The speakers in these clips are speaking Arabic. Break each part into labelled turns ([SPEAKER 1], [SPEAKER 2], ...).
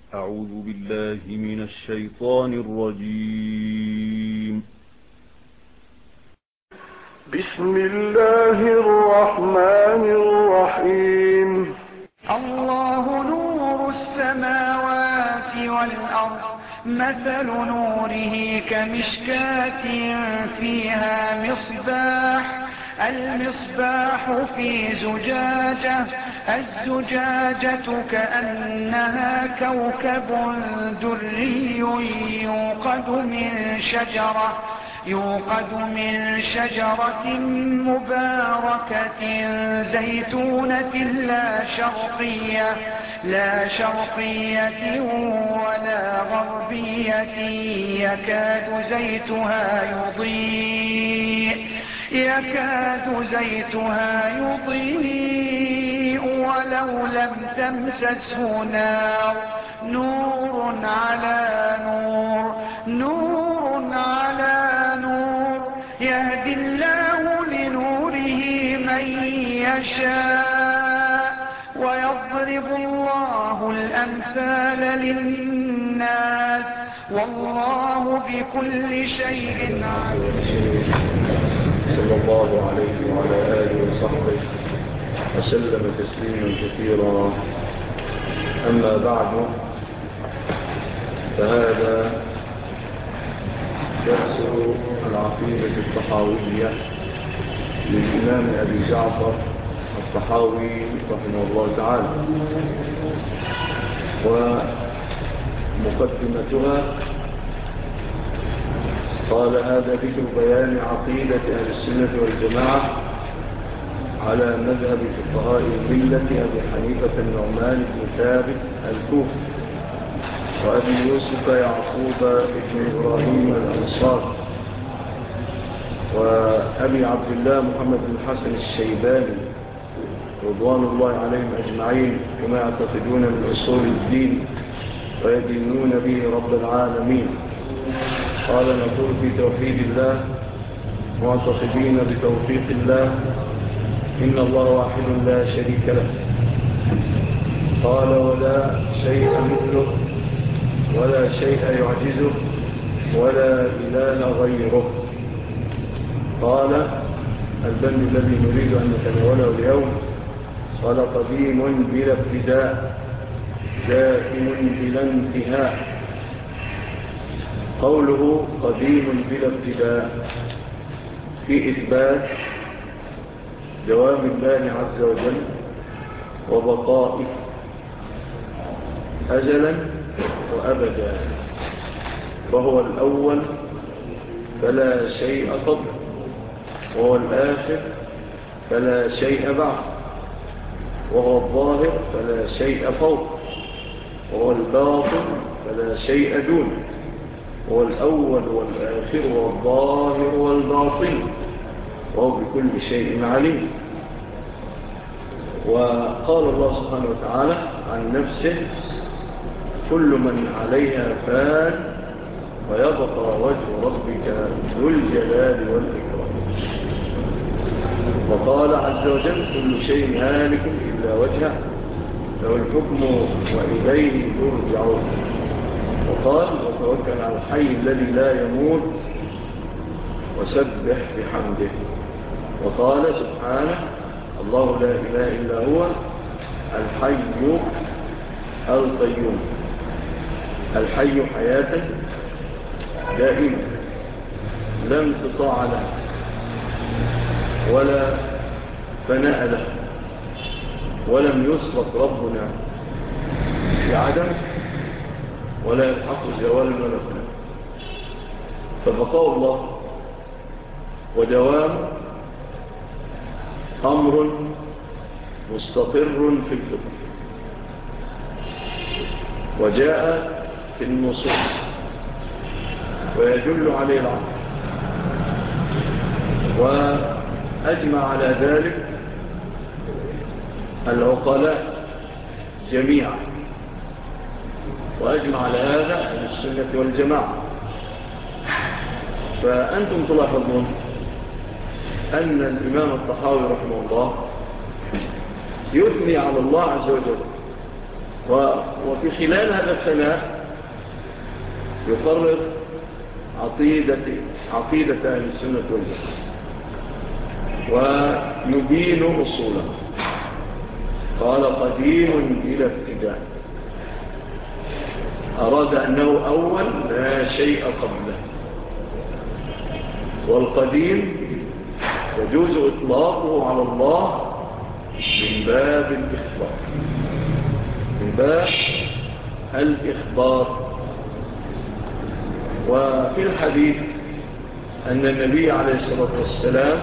[SPEAKER 1] أعوذ بالله من الشيطان الرجيم.
[SPEAKER 2] بسم الله الرحمن الرحيم.
[SPEAKER 3] الله نور السماوات والأرض، مثل نوره كمشكاة فيها مصباح، المصباح في زجاجة، الزجاجة كأنها كوكب دري يوقد من شجرة مباركة زيتونة لا شرقية ولا غربية، يكاد زيتها يضيء ولو لم تمسسه نار، نور على نور، يهدي الله لنوره من يشاء، ويضرب الله الأمثال للناس، والله بكل شيء عليم.
[SPEAKER 2] صلى الله عليه وعلى آله وصحبه وسلم تسليما كثيرا. أما بعد، فهذا درس العقيدة الطحاوية للإمام أبي جعفر الطحاوي رحمه الله تعالى، ومقدمتها قال: هذا ذكر بيان عقيدة أهل السنة والجماعة على مذهب فقهاء الملة أبي حنيفة النعمان بن ثابت الكوفي، وأبي يوسف يعقوب بن إبراهيم الأنصار، وأبي عبد الله محمد بن الحسن الشيباني رضوان الله عليهم أجمعين، كما يعتقدون من أصول الدين ويدينون به رب العالمين. قال: نقول في توحيد الله معتقدين بتوفيق الله، إن الله واحد لا شريك له. قال: ولا شيء مثله ولا شيء يعجزه ولا إله غيره. قال البند الذي نريد أن نتناوله اليوم: قال: قديم بلا ابتداء دائم بلا انتهاء. قوله قديم بلا ابتداء في إثبات دوام الله عز وجل وبقائه أزلا وأبدا، وهو الأول فلا شيء قبله، وهو الآخر فلا شيء بعد، وهو الظاهر فلا شيء فوق، وهو الباطن فلا شيء دونه، وهو الأول والآخر والظاهر والباطن، وهو بكل شيء عليم. وقال الله سبحانه وتعالى عن نفسه: كل من عليها فان ويبقى وجه ربك ذو الجلال والإكرام. وقال عز وجل: كل شيء هالك إلا وجهه له الحكم وإليه ترجعون. وقال: وتوكل على الحي الذي لا يموت وسبح بحمده. وقال سبحانه: الله لا إله إلا هو الحي القيوم. الحي حياة دائمة لا انقطاع له ولا فناء له، ولم يسبق ربنا في عدم ولا يلحق زوال ولا فناء. فبقاء الله ودوام أمر مستقر في الفطر، وجاء في النصوص ويدل عليه العقل، وأجمع على ذلك العقلاء جميعا، وأجمع على هذا أهل السنة والجماعة. فأنتم تلاحظون أن الإمام الطحاوي رحمه الله يثني على الله عز وجل وفي خلال هذا الثناء يقرر عقيدة أهل السنة والجماعة ويبين أصوله. قال قديم بلا ابتداء، أراد أنه أول لا شيء قبله. والقديم يجوز إطلاقه على الله من باب الإخبار، من باب الإخبار. وفي الحديث أن النبي عليه الصلاة والسلام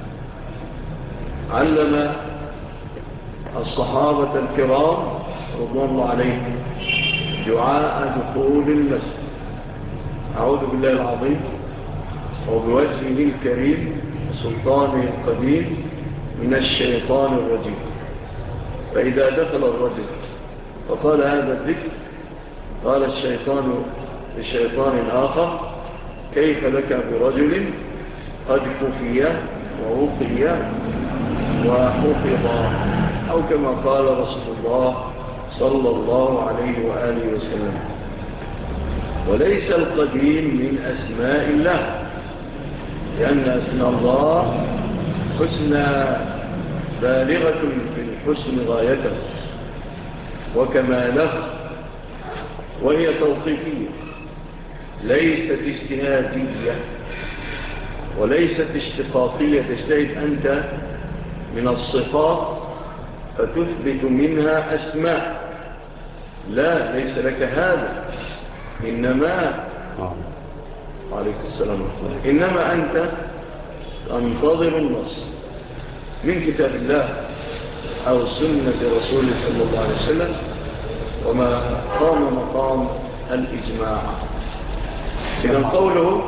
[SPEAKER 2] علم الصحابة الكرام رضوان الله عليهم دعاء دخول المسجد: أعوذ بالله العظيم وبوجهه الكريم وسلطانه القديم من الشيطان الرجيم. فإذا دخل الرجل فقال هذا الذكر، قال الشيطان لشيطان آخر: كيف لك برجل قد كفي ووقي وحفظ، أو كما قال رسول الله صلى الله عليه وآله وسلم. وليس القديم من أسماء الله، لأن أسماء الله حسنى بالغة في الحسن غايته وكماله، وهي توقيفية ليست اجتهادية وليست اشتقاقية تجتهد أنت من الصفات فتثبت منها أسماء. لا، ليس لك هذا. إنما عليك السلام عليكم. إنما أنت تنتظر النص من كتاب الله أو سنة رسوله صلى الله عليه وسلم، وما قام مقام الإجماع. إذن قوله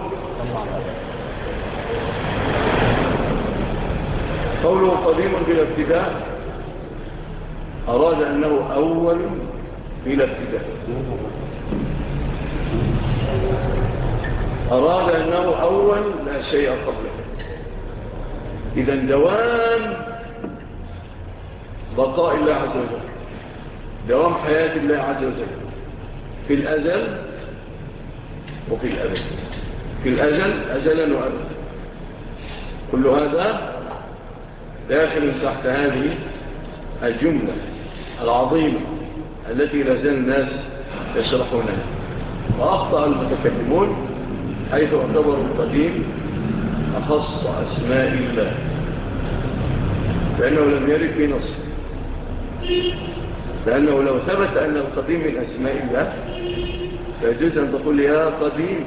[SPEAKER 2] قديم بلا ابتداء أراد أنه أول بلا ابتداء، أراد أنه أول لا شيء قبله. إذن دوام بقاء الله عز وجل، دوام حياة الله عز وجل في الأزل وفي الأبد. في الأزل أزلا وأبدا، كل هذا داخل تحت هذه الجملة العظيمة التي لازال الناس يشرحونها. وأخطأ المتكلمون حيث اعتبروا القديم أخص أسماء الله، لأنه لم يرد في نص. لأنه لو ثبت أن القديم من أسماء الله فيجوز أن تقول يا قديم،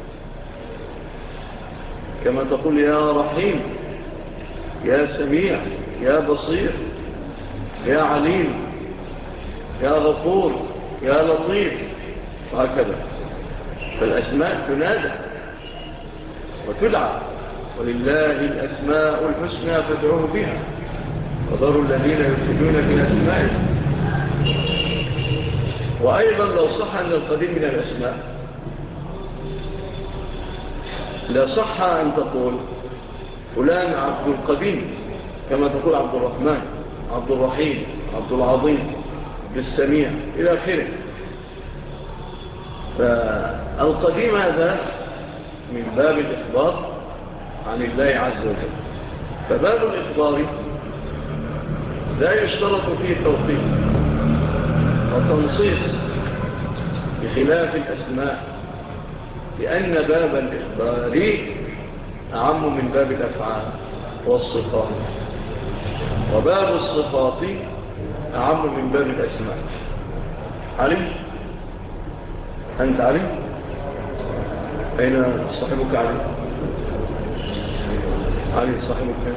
[SPEAKER 2] كما تقول يا رحيم، يا سميع، يا بصير، يا عليم، يا غفور، يا لطيف، وهكذا. فالأسماء تنادى وتدعى: ولله الأسماء الحسنى فادعوه بها وذروا الذين يلحدون في أسمائه. وأيضا لو صح أن القديم من الأسماء لا صح أن تقول فلان عبد القديم، كما تقول عبد الرحمن، عبد الرحيم، عبد العظيم، عبد السميع إلى آخره. فالقديم هذا من باب الإخبار عن الله عز وجل. فباب الإخبار لا يشترط فيه التوقيف والتنصيص بخلاف الأسماء، لأن باب الإخبار أعم من باب الأفعال والصفات، وباب الصفات أعم من باب الأسماء. علم؟ أنت علم؟ أين صاحبك علم؟ علم صاحبك.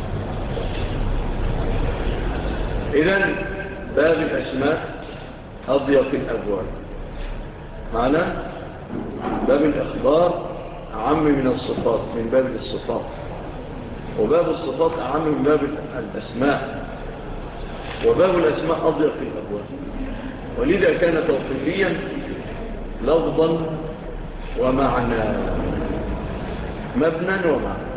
[SPEAKER 2] إذن باب الأسماء أضيق الأبواب، معنى باب الأخبار أعم من الصفات، من باب الصفات، وباب الصفات أعم من باب الأسماء، وباب الأسماء أضيق الأبواب. ولذا كان توقيفيا لفظا ومعنى، مبنى ومعنى.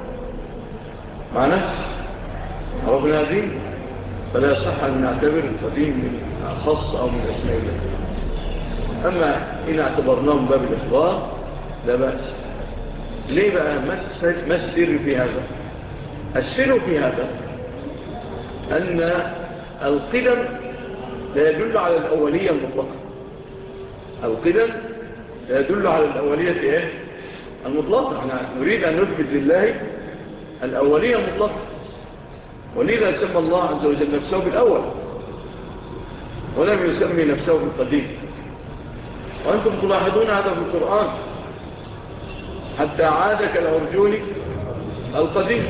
[SPEAKER 2] معنى عرفنا هذه، فلا صح أن نعتبر القديم من خاص أو من أسماء الله. أما إن اعتبرناهم باب الإخبار لا بأس. ليه بقى؟ ما السر في هذا؟ السر في هذا أن القدم لا يدل على الأولية المطلقة. القدم لا يدل على الأولية المطلقة. احنا نريد أن نثبت لله الأولية المطلقة، ولذا سمى الله عز وجل نفسه بالأول ولم يسمي نفسه بالقديم. وأنتم تلاحظون هذا في القرآن، حتى عاد كالعرجون القديم.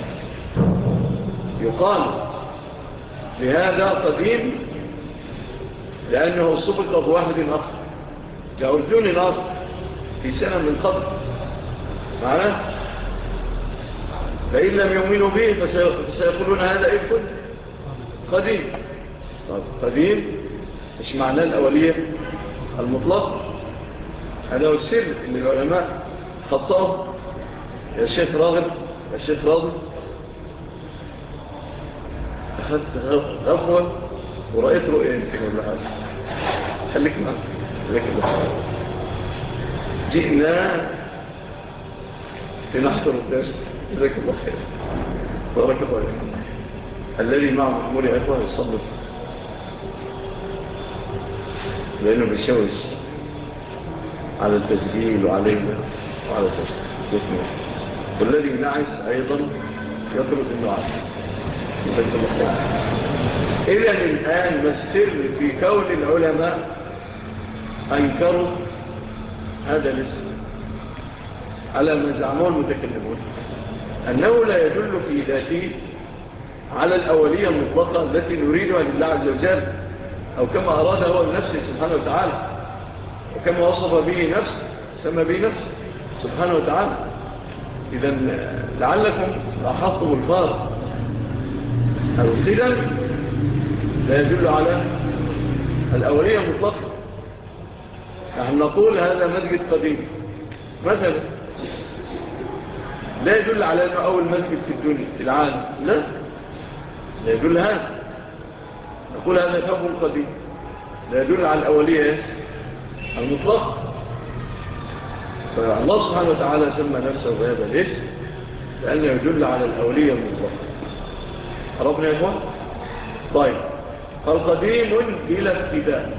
[SPEAKER 2] يقال لهذا قديم لأنه سبق بواحد آخر كعرجون آخر في سنة من قبل معناه. فإن لم يؤمنوا به فسيقولون هذا إفك قديم. قديم مش معناه الأولية المطلق. هذا هو السر اللي العلماء خطأوا. يا شيخ راغب يا شيخ راغب أخذت غفوة ورأيت رؤية يمكن ولا حاجة. خليك معنا جئنا لنحضر الدرس. جزاك الله خير بارك الله فيكم. الذي مع مأمور أخوة يصدق لأنه بيشوش على التسجيل وعلى التسجيل، والذي نعس أيضا يطرد النعاس. جزاك الله خير. إذن الآن ما السر في كون العلماء أنكروا هذا الاسم على ما زعموا المتكلمون؟ أنه لا يدل في ذاته على الأولية المطلقة التي نريدها لله عز وجل، أو كما أراد هو لنفسه سبحانه وتعالى، وكما وصف به نفسه سمى به نفسه سبحانه وتعالى. إذن لعلكم لاحظتم الفارق. القدم لا يدل على الأولية المطلقة. نحن نقول هذا مسجد قديم مثلا، لا يدل على أنه أول مسجد في الدنيا في العالم، لا يدل هذا. نقول هذا كفر قديم، لا يدل على الأولية المطلقة. فالله سبحانه وتعالى سمى نفسه بهذا الاسم لأنه يدل على الأولية المطلقة. عرفنا يا إخوان؟ طيب، فالقديم بلا ابتداء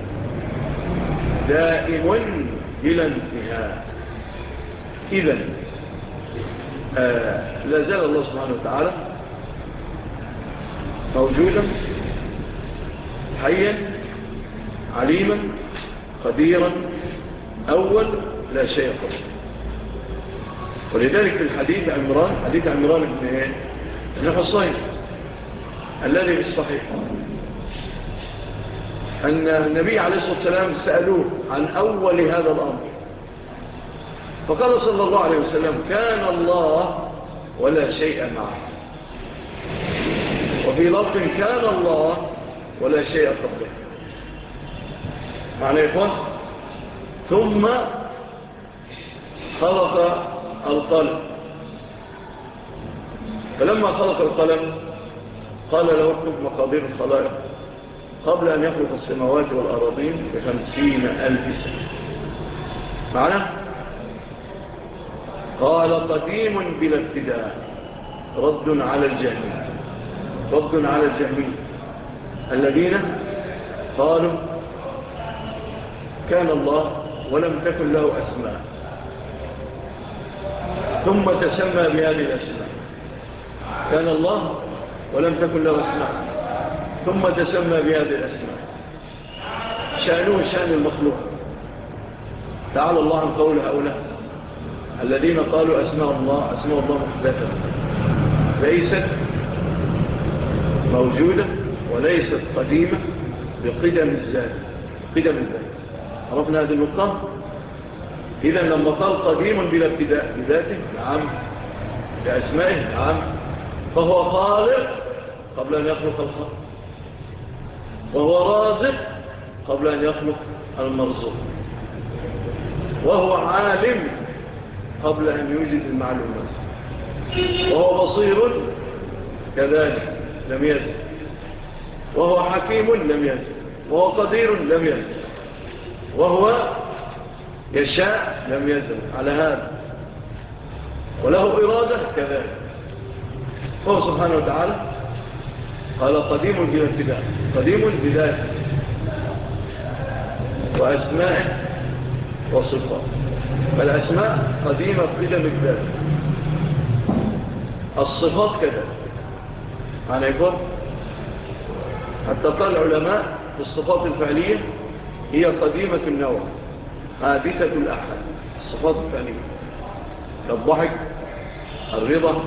[SPEAKER 2] دائم بلا انتهاء. إذن لا زال الله سبحانه وتعالى موجودا حيا عليما قديرا أول لا شيء قبل. ولذلك في الحديث حديث عمران بن حصين الذي في الصحيح أن النبي عليه الصلاة والسلام سألوه عن أول هذا الأمر، فقال صلى الله عليه وسلم: كان الله ولا شيء معه. وفي لفظ: كان الله ولا شيء قبله. معنى يقول: ثم خلق القلم، فلما خلق القلم قال له: اكتب مقادير الخلائق قبل أن يخلق السماوات والأراضين ب50,000 سنة. معنى؟ قال: قديم بلا ابتداء. رد على الجهمية الذين قالوا كان الله ولم تكن له أسماء ثم تسمى بهذه الأسماء. كان الله ولم تكن له أسماء ثم تسمى بهذه الأسماء. شأنه شأن المخلوق. تعالى الله عن قول هؤلاء الذين قالوا أسماء الله محدثة ليست موجودة وليست قديمة بقدم الذات. عرفنا هذه النقطة. إذن لما قال قديم بلا ابتداء بذاته، نعم، بأسمائه، نعم، فهو خالق قبل أن يخلق الخلق، وهو رازق قبل أن يخلق المرزوق، وهو عالم قبل أن يوجد المعلومات، وهو بصير كذلك لم يزل، وهو حكيم لم يزل. وهو قدير لم يزل، وهو يشاء لم يزل على هذا، وله إرادة كذلك. هو سبحانه وتعالى قال قديم بلا ابتداء، قديم بذاته وأسمائه وصفاته. فالأسماء قديمة بلا مقدار، الصفات كذلك. معنى يقول حتى قال العلماء في الصفات الفعلية هي قديمة النوع حادثة الأحد. الصفات الفعلية الضحك، الرضا،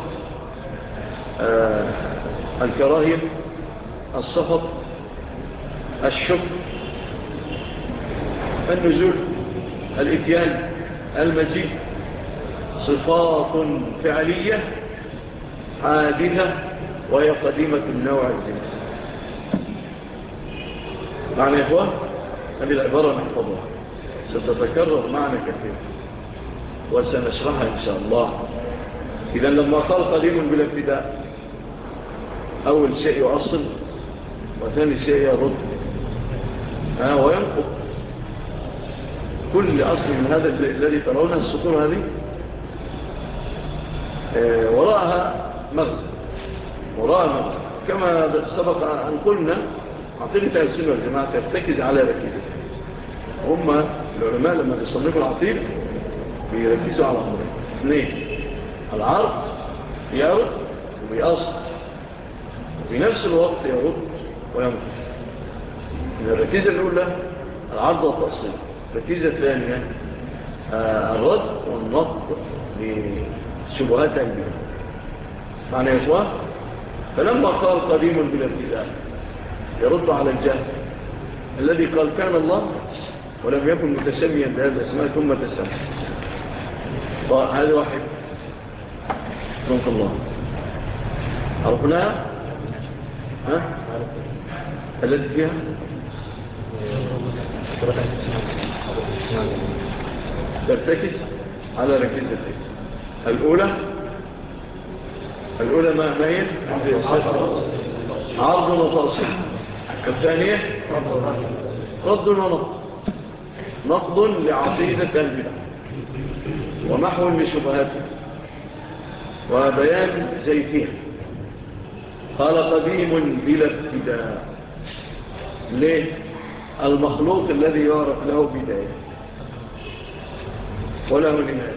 [SPEAKER 2] الكراهية، السخط، الشكر، النزول، الاتيان، المجيء، صفات فعلية حادثة وهي قديمة النوع الجنس. معنى يا إخوان هذه العبارة نحفظها، ستتكرر معنا كثير وسنشرحها إن شاء الله. إذن لما قال قديم بلا ابتداء، أول شيء يؤصل، وثاني شيء يرد وينقض. كل أصل من هذا الذي ترونه السطور هذه وراءها مغزى، كما سبق أن قلنا عقيدة السنة والجماعة ترتكز على ركيزة. هم العلماء لما يصنفوا العقيدة بيركزوا على أمرين اثنين: العرض يرد ويأصل، وفي نفس الوقت يرد وينقض. الركيزة الأولى العرض والتأصيل، الركيزة الثانية الرد والنقض لشبهات البيئة. معنى يا إخوان فلما قال قديم بلا ابتداء يرد على الجهل الذي قال كان الله ولم يكن متسميا بهذا الاسماء ثم تسمى. هذا واحد رحمة الله عرفناها التي فيها ترتكز على ركيزتين. الأولى ما هي عرض وتأصيل، الثانية رد ونقض، نقض لعقيدة البدع ومحو لشبهاتها وبيان زيفها. قال قديم بلا ابتداء. ليه؟ المخلوق الذي يعرف له بداية وله نهاية.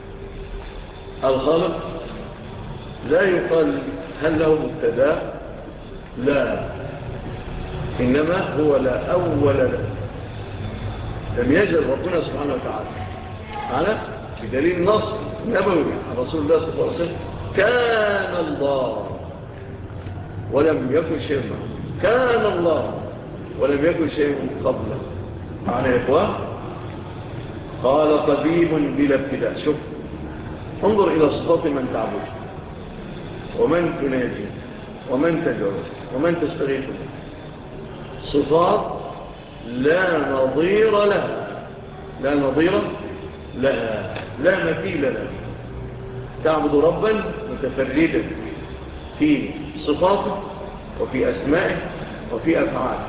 [SPEAKER 2] الخلق لا يقال هل له مبتدا، لا، إنما هو لا أول له. لم يجل ربنا سبحانه وتعالى على بدليل نص نبوي عن رسول الله صلى الله عليه وسلم: كان الله ولم يكن شيء معه، كان الله ولم يكن شيء قبله. معنى يا إخوان قال قديم بلا ابتداء. شوف، انظر إلى صفات من تعبد ومن تناجي ومن تدعو ومن تستغيث، صفات لا نظير لها، لا نظير لها، لا مثيل لها. تعبد ربا متفردا في صفاته وفي أسمائه وفي أفعاله،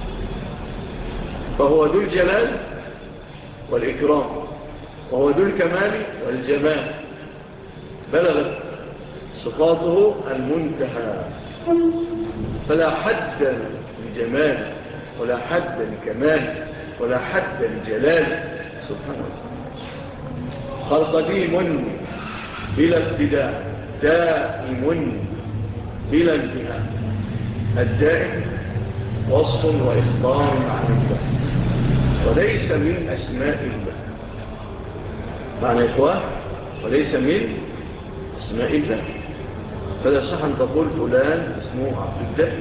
[SPEAKER 2] فهو ذو الجلال والإكرام، وهو ذو الكمال والجمال، بلغت صفاته المنتهى، فلا حد لجمال ولا حد لكمال ولا حد لجلال سبحانه وتعالى. قال قديم بلا ابتداء، دائم بلا انتهاء. الدائم وصف وإخبار عن الله وليس من أسماء الله. معنى إخوة وليس من أسماء الله. فلا صح أن تقول فلان اسمه عبد الدائم،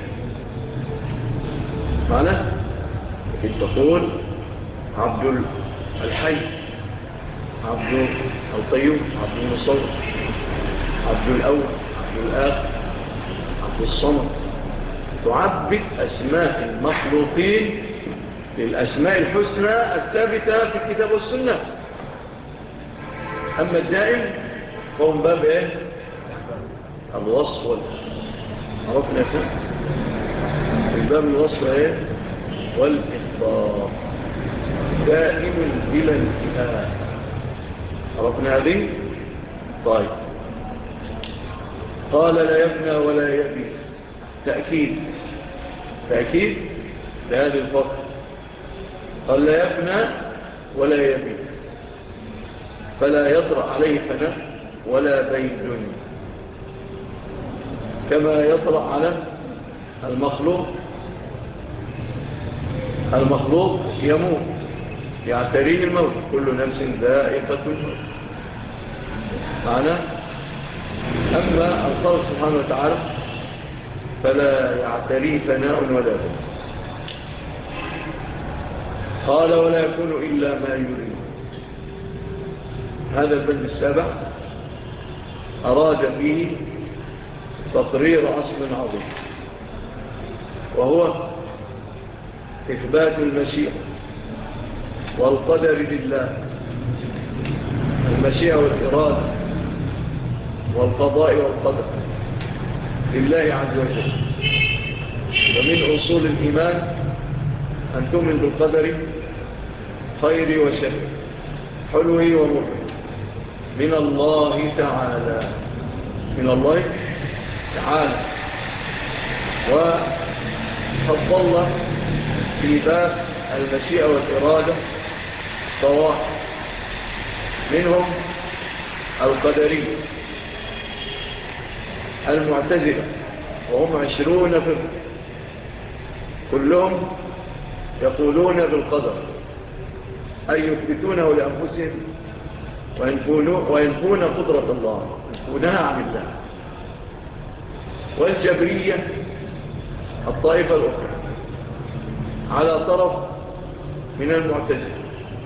[SPEAKER 2] معنى لكن تقول عبد الحي، عبد القيوم، عبد المصور، عبد الأول، عبد الآخر، عبد الصمد. تعبد أسماء المخلوقين للأسماء الحسنى الثابتة في الكتاب والسنة. أما الدائم فهو من باب إيه؟ الوصف عرفنا يا من باب الوصف إيه؟ والإخبار دائم بلا انتهاء. عرفنا هذه؟ طيب. قال لا يبنى ولا يبي، تأكيد لهذه الفقر. قال لا يبنى ولا يبي، فلا يطرأ عليه فناء ولا بيد كما يطرأ على المخلوق يموت، يعتريه الموت، كل نفس ذائقة الموت معنى. أما الخالق سبحانه وتعالى فلا يعتريه فناء ولا بد. قال ولا يكون إلا ما يريد. هذا البند السابع أراد فيه تقرير أصل عظيم، وهو إثبات المشيئة والقدر لله، المشيئة والإرادة والقضاء والقدر لله عز وجل. ومن أصول الإيمان أن تؤمن بالقدر خير وشر، حلوه ومر، من الله تعالى، وفضل في باب المشيئة والإرادة طوائف، منهم القدرية المعتزلة، وهم 20 فرقة، كلهم يقولون بالقدر، أي يثبتونه لأنفسهم وينفون قدرة الله، ينفونها عن الله. والجبرية الطائفة الأخرى على طرف من المعتزلة،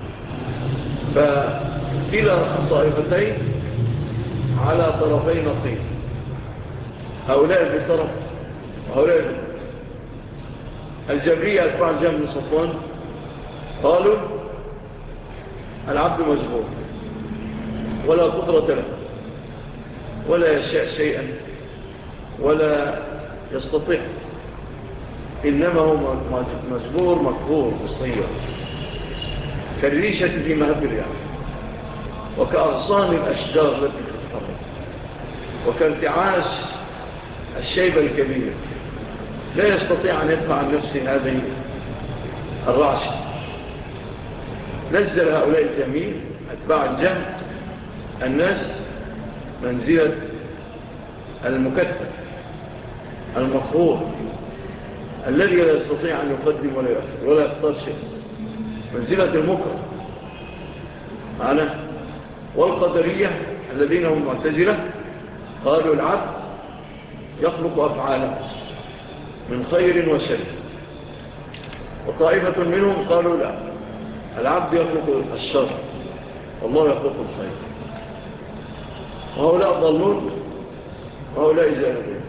[SPEAKER 2] فكلا الطائفتين على طرفين نقيض، هؤلاء بطرف وهؤلاء بطرف. الجبرية أتباع الجهم بن صفوان قالوا العبد مجبور ولا قدرة له ولا يشاء شيئا ولا يستطيع، إنما هو مجبور مقهور مصير، كالريشة في مهب الرياح، وكأغصان الأشجار التي تتحرك، وكارتعاش الشيبة الكبير، لا يستطيع أن يدفع عن نفسه هذه الرعشة. نزل هؤلاء الجميع أتباع الجهم الناس منزلة المكتب المخور الذي لا يستطيع أن يقدم ولا يؤخر ولا يختار شيء، منزلة المكره معنا. والقدرية الذين هم معتزلة قالوا العبد يخلق أفعاله من خير وشر، وطائفة منهم قالوا لا، العبد يخلق الشر والله يخلق الخير. وهؤلاء ضلون وهؤلاء زائدون.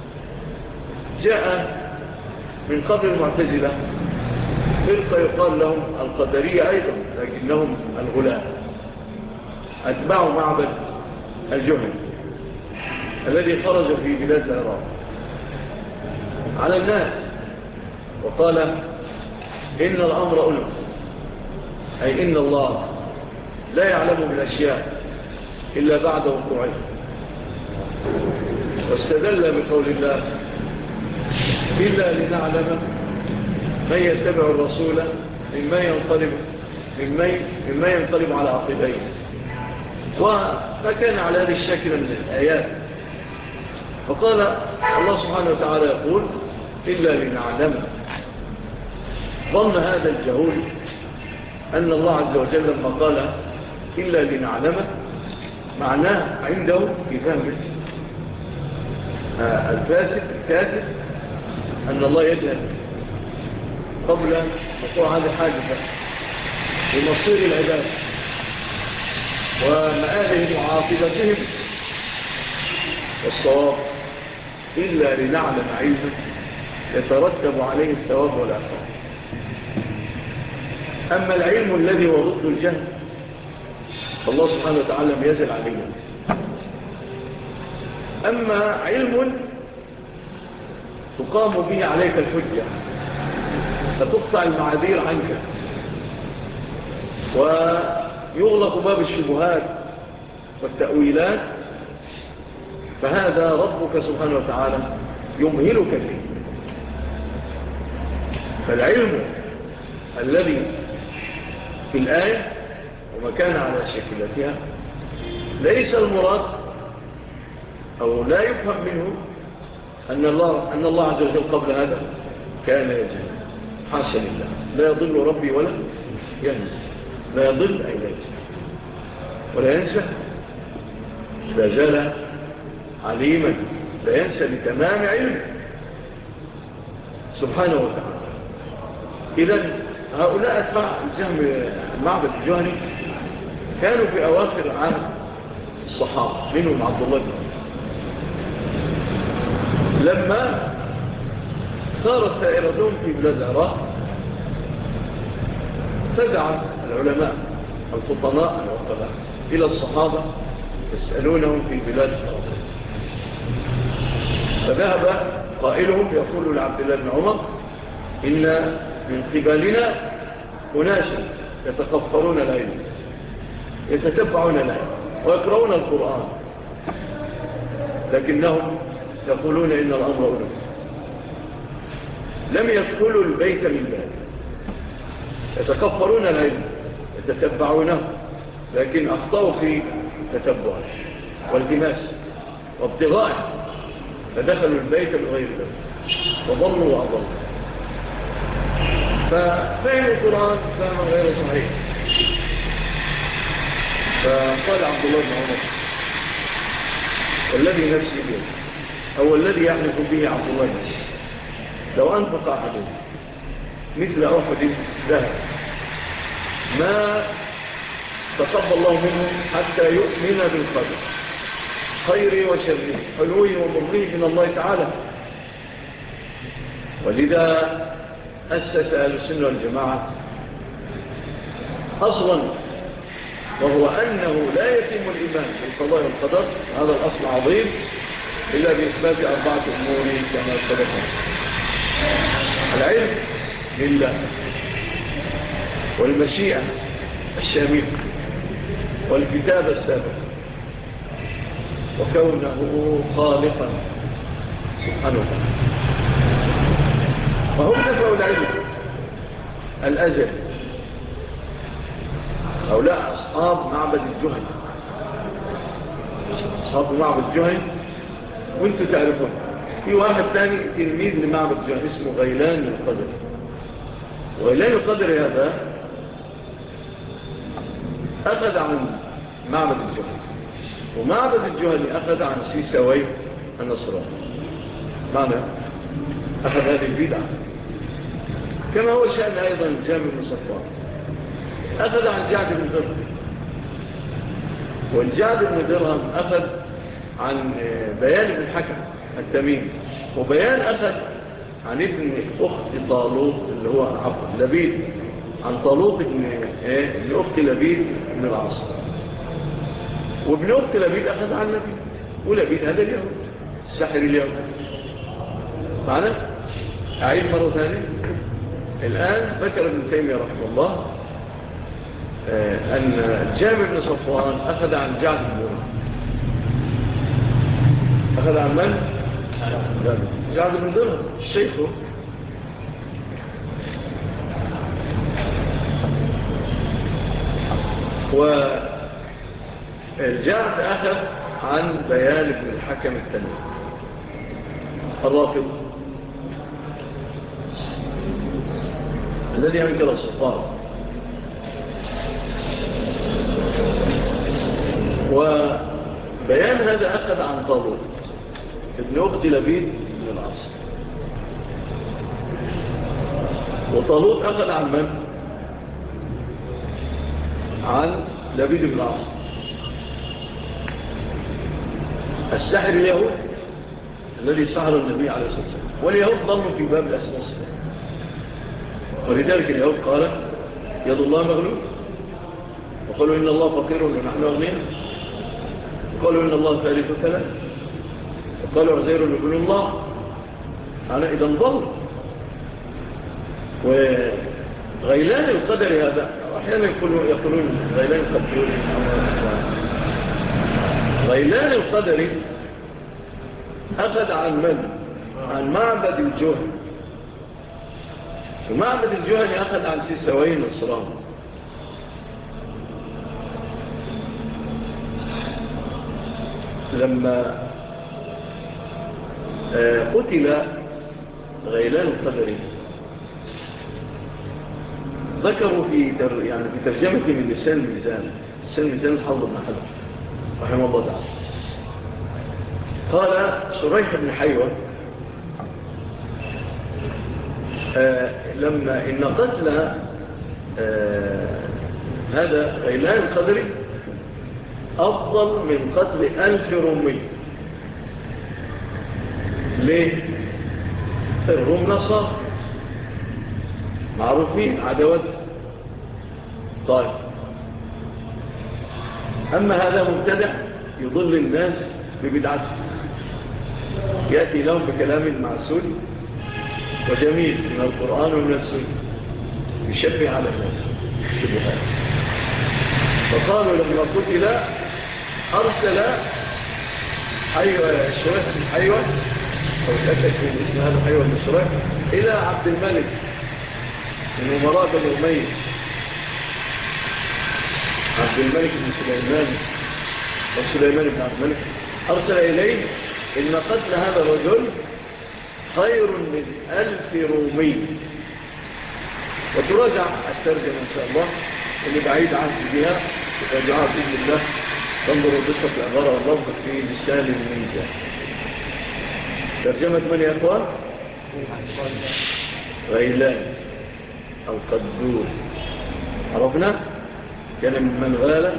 [SPEAKER 2] جاء من قبل المعتزلة فرقة يقال لهم القدرية أيضا، لكنهم الغلاة، أتباعوا معبد الجهني الذي خرج في بلاد العراق على الناس وقال إن الأمر ألم، أي إن الله لا يعلم بالأشياء إلا بعد وقوعها. واستدل بقول الله إلا لنعلم من يتبع الرسول مما ينقلب على عقبيه. وكان على هذه الشكل من الآيات. فقال الله سبحانه وتعالى يقول إلا لنعلم. ظن هذا الجهول أن الله عز وجل لما قال إلا لنعلم معناه عنده في فهمه الكاسد أن الله يجهل قبل وقوع هذه الحادثة بمصير العباد ومآلهم وعاقبتهم. والصواب إلا لنعلم علما يترتب عليه الثواب والعقاب. أما العلم الذي هو ضد الجهل فالله سبحانه وتعالى لم يزل عليه. أما علم تقام به عليك الحجة فتقطع المعاذير عنك ويغلق باب الشبهات والتأويلات، فهذا ربك سبحانه وتعالى يمهلك فيه. فالعلم الذي في الآية وما كان على شكلتها ليس المراد أو لا يفهم منه أن الله عز وجل قبل هذا كان يجهل. حاشا لله، لا يضل ربي ولا ينسى. لا يضل أي لا ينسى ولا ينسى، لا زال عليما، لا ينسى لتمام علمه سبحانه وتعالى. إذن هؤلاء أتباع معبد الجهني كانوا في أواخر عهد الصحابة، منهم عبد الله بن عمر. لما صارت ثائرتهم في بلاد العراق فزع العلماء الفطناء العقلاء إلى الصحابة يسألونهم في بلاد العراق. فذهب قائلهم يقول لعبد الله بن عمر: إن من قبلنا أناسا يتقفرون العلم، يتتبعون العلم ويقرؤون القرآن، لكنهم يقولون إن الأمر أولى. لم يدخلوا البيت من باب، يتكفرون العلم يتتبعونه، لكن أخطأوا في تتبعه والتماس وابتغاءه، فدخلوا البيت بغير ذلك وضلوا وأضلوا، ففهموا القرآن فهما غير صحيح. فقال عبد الله بن عمر: والذي نفسي به، أو الذي يحلف به عبد الله نفسي، لو أنفق أحد مثل أحد ذهب ما تقبل الله منه حتى يؤمن بالقدر، خيره وشره، حلوه ومره من الله تعالى. ولذا أسس أهل السنة والجماعة أصلا، وهو أنه لا يتم الإيمان بالقضاء والقدر، هذا الأصل عظيم، إلا بإثبات 4 أمور كما سبق: العلم لله، والمشيئة الشاملة، والكتاب السابق، وكونه خالقا سبحانه وتعالى. فهم نفعوا العلم الأزل. هؤلاء أصحاب معبد الجهني، أصحاب معبد الجهني، وانتوا تعرفون في واحد ثاني تلميذ لمعبد الجهني اسمه غيلان القدر. وغيلان القدر هذا أخذ عن معبد الجهني، ومعبد الجهني أخذ عن سيساوي النصراني. معنى أخذ هذه البدعة، كما هو شأن أيضا جامع بن صفوان، أخذ عن جعد بن درهم، والجعد بن درهم أخذ عن بيان بن الحكم التميمي، وبيان أخذ عن ابن أخت طالوت اللي هو لبيد، عن طالوت ابن أخت لبيد بن العاص، وابن أخت لبيد أخذ عن لبيد، ولبيد هذا اليهود الساحر اليهود. معنا أعيد مرة ثانية. الآن ذكر ابن تيمية رحمه الله أن جامع بن صفوان أخذ عن جعد بن درهم. أخذ عن من؟ جعد بن درهم الشيخ. والجعد أخذ عن بيان ابن الحكم التميمي الرافض الذي أنكر الصفات. وبيان هذا أخذ عن طالوت ابن أخت لبيد بن العاص. وطالوت أخذ عن من؟ عن لبيد بن العاص الساحر اليهود الذي سحر النبي عليه الصلاة والسلام. واليهود ضلوا في باب الأسماء، ولذلك اليهود قالت يد الله مغلول، وقالوا إن الله فقير ونحن أغنياء، وقالوا إن الله ثالث ثلاث، وقالوا عزير ابن الله. أنا إذا ضل. وغيلان القدر هذا أحيانا يقولون غيلان القدر. غيلان القدر أخذ عن من؟ عن معبد الجهني. ومعبد الجهني أخذ عن سيسوي نصران. لما قتل غيلان القدري ذكروا في ترجمة من لسان الميزان الحافظ بن حجر رحمه الله تعالى. قال شريح بن حيوة لما إن قتل هذا غيلان القدري أفضل من قتل 1000 رومي. ليه؟ الروم نصر معروفين عدوات. طيب أما هذا مبتدع يضل الناس ببدعته، يأتي لهم بكلام معسول وجميل من القرآن ومن السنة يشبه على الناس شبهات. فقالوا لما قتل أرسل الشريح بن حيوة أو تأكد من اسم هذا حيوة بن الشريح إلى عبد الملك من أمراء بن أمية، عبد الملك بن سليمان وسليمان بن عبد الملك، أرسل إليه إن قتل هذا الرجل خير من 1000 رومي. وتراجع الترجمة إن شاء الله اللي بعيد عنه بها تراجعها بإذن الله، تنظر الدقة العبارة واللفظ في لسان الميزان. ترجمة من يا أخوان؟ غيلان القدور. عرفنا كان من غال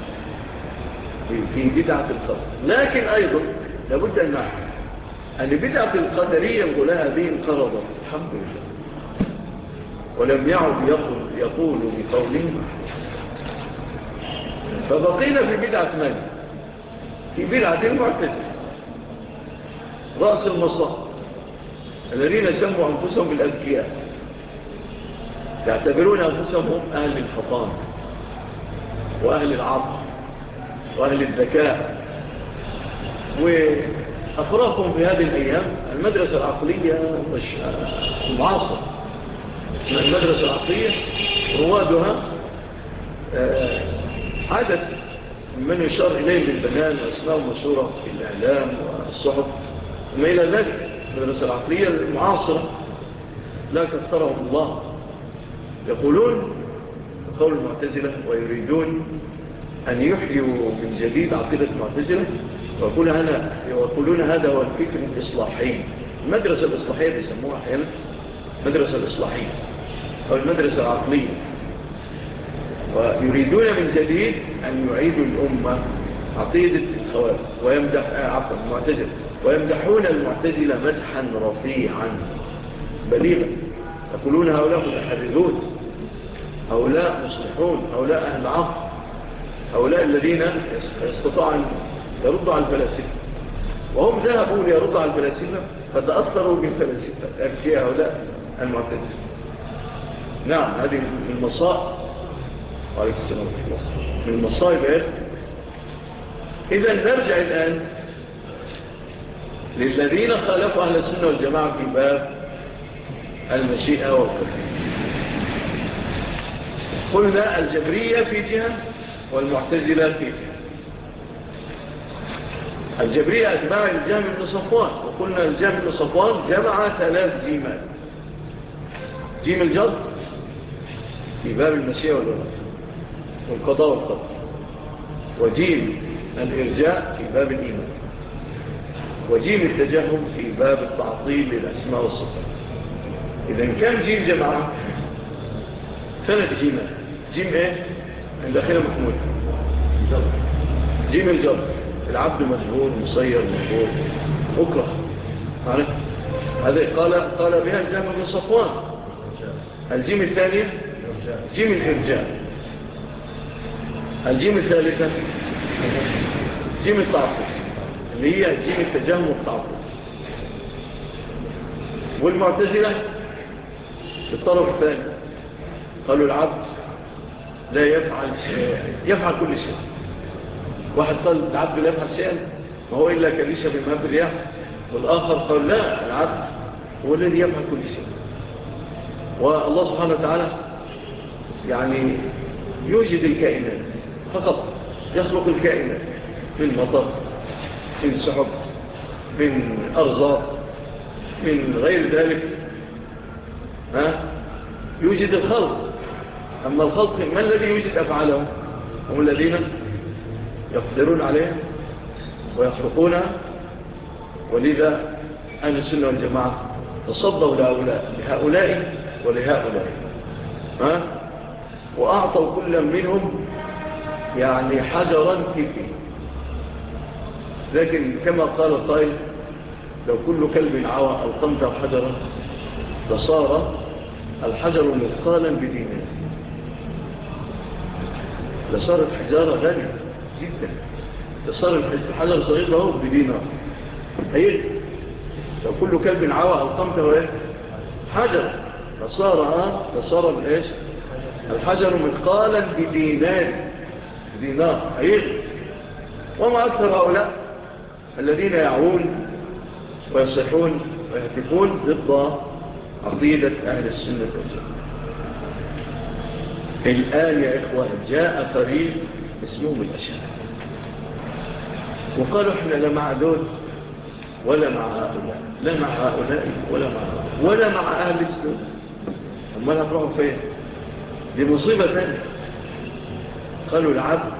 [SPEAKER 2] في بدعة القدر. لكن أيضا لابد أن نعلم أن بدعة القدرية الغلاء هذه انقرضت الحمد لله، ولم يعد يقول بقوله. فبقينا في بدعة من؟ في بدعة المعتزلة رأس المصائب الذين سموا أنفسهم بالأذكياء، يعتبرون أنفسهم هم أهل الفطان وأهل العقل وأهل الذكاء. وأفراقهم في هذه الأيام المدرسة العقلية المعاصرة. المدرسة العقلية روادها عدد من يشار إليه بالبنان وأسماء مشهورة في الإعلام والصحف وما إلى ذلك. المدرسة العقلية المعاصرة لا كثرهم الله يقولون قول المعتزلة ويريدون أن يحيوا من جديد عقيدة المعتزلة، ويقولون هذا هو الفكر الإصلاحي. المدرسة الإصلاحية بيسموها أحيانا المدرسة الإصلاحية أو المدرسة العقلية. ويريدون من جديد أن يعيدوا الأمة عقيدة الخوارج المعتزلة، ويمدحون المعتزلة مدحا رفيعا بليغا. يقولون هؤلاء متحررون، هؤلاء مصلحون، هؤلاء أهل عقل، هؤلاء الذين يستطيعوا أن يردوا على الفلاسفة. وهم ذهبوا ليردوا على الفلاسفة فتأثروا بالفلاسفة أذكياء هؤلاء المعتزلة. نعم هذه من المصائب. عليك السلام عليكم. من المصائب إيه؟ إذن نرجع الآن للذين خالفوا أهل السنة والجماعة في باب المشيئة والقدر. قلنا الجبرية في جهة والمعتزلة في جهة. الجبرية أتباع الجهم بن صفوان، وقلنا الجهم بن صفوان جمع 3 جيمات: جيم الجبر في باب المشيئة والقضاء والقدر، وجيم الإرجاء في باب الإيمان، وجيم التجهم في باب التعطيل للأسماء والصفات. إذن كان جيم جمعه 3 جيمات. جيم إيه؟ عند أخينا محمود جيم الجبر، العبد مجهول مسير مجهول أكره. هذا قال بها الجهم بن صفوان. الجيم الثاني جيم الإرجاء. الجيم الثالثة جيم التعطيل اللي هي جيم التجهم والتعطيل. والمعتزلة الطرف الثاني قالوا العبد لا يفعل شيء، يفعل كل شيء. واحد قال العبد لا يفعل شيئا ما هو إلا كريشة بمهب الرياح، والآخر قال لا، العبد هو الذي يفعل كل شيء. والله سبحانه وتعالى يعني يوجد الكائنات فقط، يخلق الكائنات من مطر، من سحب، من أرزاق، من غير ذلك. يوجد الخلق. أما الخلق ما الذي يوجد أفعالهم؟ هم الذين يقدرون عليه ويخلقونها. ولذا أهل السنة والجماعة تصدوا لهؤلاء ولهؤلاء، وأعطوا كل منهم يعني حجرا كيفي. لكن كما قال القائل لو كل كلب عوى ألقمته حجرا لصار الحجر مثقالا بدينار، لصار الحجارة غالية جدا، لصار الحجر صغير له بدينار. أيه لو كل كلب عوى ألقمته حجر لصار بالإيش الحجر مثقالا بدينار. أيه وما أكثر هؤلاء الذين يعون ويصيحون ويهتفون ضد عقيدة أهل السنة والجماعة. الآن يا إخوة جاء فريق اسمهم الأشاعرة وقالوا إحنا لا مع دول ولا مع هؤلاء، لا مع هؤلاء ولا مع أهل السنة. أما لا تروحوا فين؟ دي مصيبة ثانية. قالوا العبد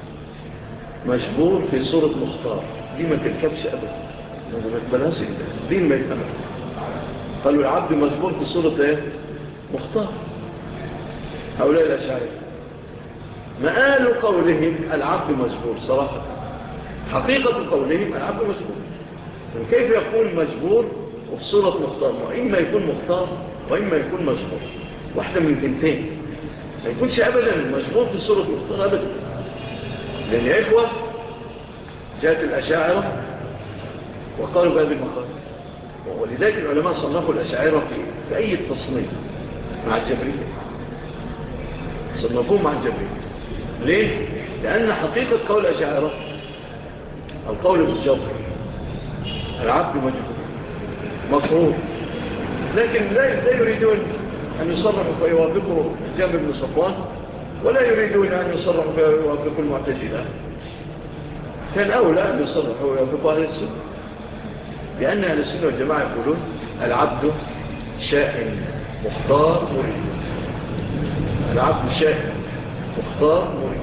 [SPEAKER 2] مجبور في صورة مختار، دي ما تركبش أبدا، ما تبلاش دين ما يتأمل. قالوا العبد مجبور في صورة مختار. هؤلاء الأشاعرة ما قالوا قولهم العبد مجبور صراحة، حقيقة قولهم العبد مجبور. كيف يكون مجبور وفي صورة مختار؟ وإما يكون مختار وإما يكون مجبور، واحدة من تنتين. ما يكونش أبدا مجبور في صورة مختار أبدا. لأن يا إخوة جاءت الأشاعرة وقالوا بهذه المقالة، ولذلك العلماء صنفوا الأشاعرة في أي تصنيف مع الجبرية، صنفوه مع الجبرية. ليه؟ لأن حقيقة قول الأشاعرة القول بالجبر، العبد مجبور مفروض، لكن لا يريدون أن يصرحوا فيوافقوا جابر بن صفوان، ولا يريدون أن يصرحوا فيوافقوا المعتزلة. كان أولى أن يصرحوا ويوافقوا أهل السنة، لأن أهل السنة والجماعة يقولون العبد شائن مختار مريد. العبد شائن مختار مريد،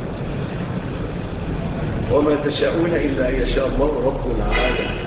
[SPEAKER 2] وما تشاءون إلا أن يشاء الله رب العالمين.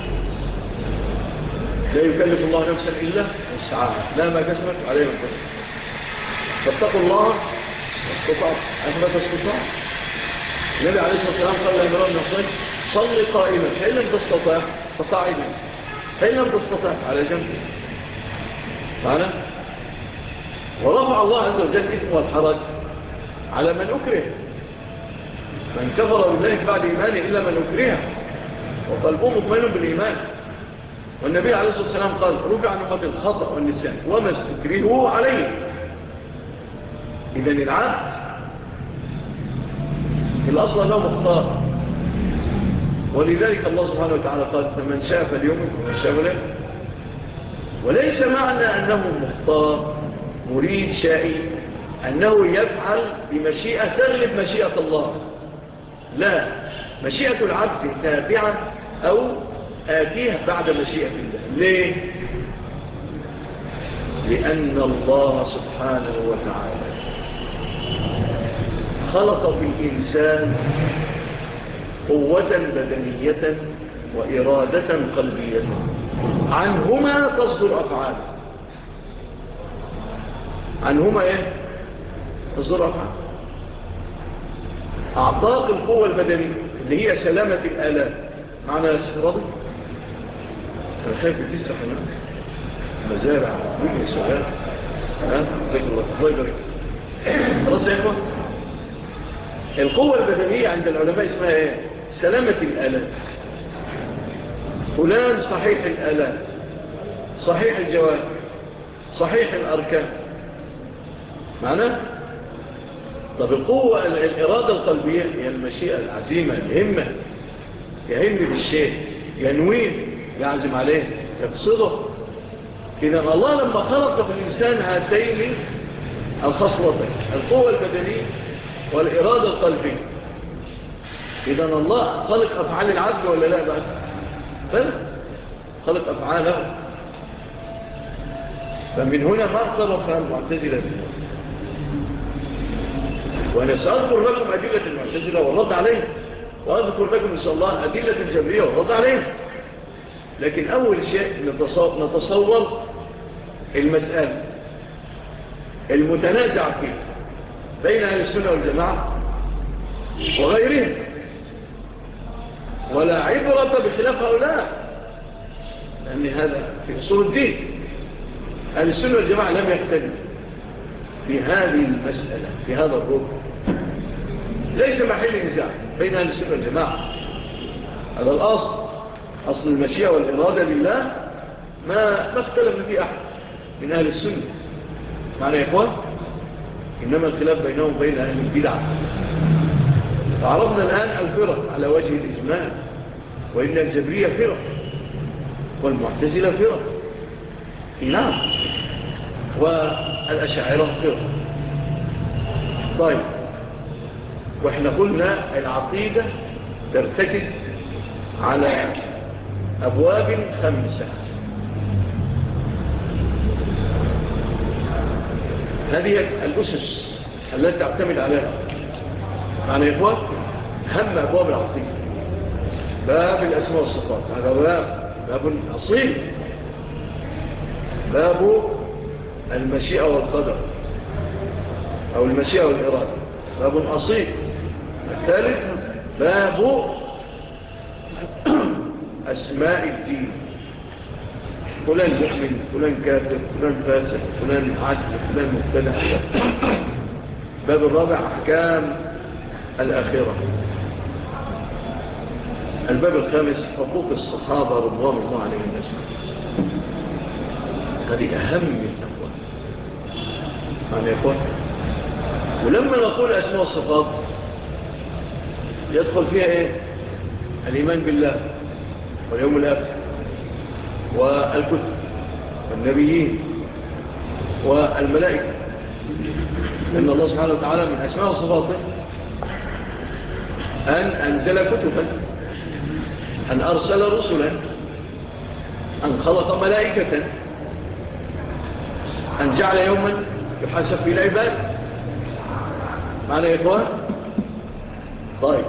[SPEAKER 2] لا يكلف الله نفسا إلا وسعها، لا ما كسبت عليه ما كسبت. فاتقوا الله واستطاعوا أثبت استطاع. النبي عليه الصلاة والسلام قال لعمران بن حصين صل قائما فإن لم تستطع فقاعدا فإن لم تستطع على جنب. معنا؟ ورفع الله عز وجل الإثم والحرج على من أكره. من كفر بالله بعد إيمانه إلا من أكره وقلبه مطمئن بالإيمان. والنبي عليه الصلاة والسلام قال رفع عن أمة الخطأ والنسيان وما استكرهوا عليه. إذن العبد في الأصل له مختار، ولذلك الله سبحانه وتعالى قال فمن شاء فليؤمن ومن شاء فليكفر. وليس معنى أنه مختار مريد شائي أنه يفعل بمشيئة تغلب مشيئة الله. لا، مشيئة العبد تابعة أو آتيها بعد مشيئة الله. ليه؟ لأن الله سبحانه وتعالى خلق في الإنسان قوة بدنية وإرادة قلبية، عنهما تصدر أفعال. عنهما إيه؟ تصدر أفعال. أعطاك القوة البدنية اللي هي سلامة الآلات. معنى يا شيخ راضي أنا خايف بتسرح هنا مزارع ممكن سؤال الله يبارك. خلاص يا إخوة، القوة البدنية عند العلماء اسمها إيه؟ سلامة الآلات. فلان صحيح الآلات، صحيح الجوارح، صحيح الأركان، معناه طب القوة الإرادة القلبية هي المشيئة العزيمة الهمة، يهم بالشيء، ينويه، يعزم عليه، يقصده. إذا الله لما خلق في الإنسان هاتين الخصلتين، القوة البدنية والإرادة القلبية، إذا الله خلق أفعال العبد ولا لا بقى؟ بل خلق أفعاله. فمن هنا ما اختلف المعتزلة بالله. وأنا سأذكر لكم أدلة المعتزلة والرد عليها، وأذكر لكم إن شاء الله أدلة الجبرية والرد عليها. لكن أول شيء نتصور المسألة المتنازع فيه بين أهل السنة والجماعة وغيرهم، ولا عبرة بخلاف هؤلاء، لأن هذا في أصول الدين. أهل السنة والجماعة لم يختلفوا في هذه المسألة، في هذا الركن ليس محل نزاع بين أهل السنة والجماعة. هذا الأصل، أصل المشيئة والإرادة لله ما اختلف فيه أحد من أهل السنة. معنى يا إخوان إنما الخلاف بينهم بين أهل البدع. فعرفنا الآن الفرق على وجه الإجمال، وإن الجبرية فرق والمعتزلة فرق، نعم، والأشاعرة فرق. طيب، وإحنا قلنا العقيدة ترتكز على أبواب 5. هذه الأسس التي تعتمد عليها. معنى يا إخوان أهم أبواب العقيدة باب الأسماء والصفات، هذا باب أصيل. باب المشيئة والقدر أو المشيئة والإرادة، باب أصيل. الثالث باب أسماء الدين، فلان مؤمن، فلان كافر، فلان فاسق، فلان عدل، فلان مبتدع. باب الرابع أحكام الآخرة. الباب الخامس حقوق الصحابة رضوان الله عليهم أجمعين. هذه أهم الأبواب. معنى يا إخوان، ولما نقول أسماء الصفات يدخل فيها إيه؟ الإيمان بالله واليوم الآخر والكتب والنبيين والملائكة، لأن الله سبحانه وتعالى من أسماء وصفاته أن أنزل كتبا، أن أرسل رسلا، أن خلق ملائكة، أن جعل يوما يحاسب فيه العباد. معنى يا إخوان؟ طيب،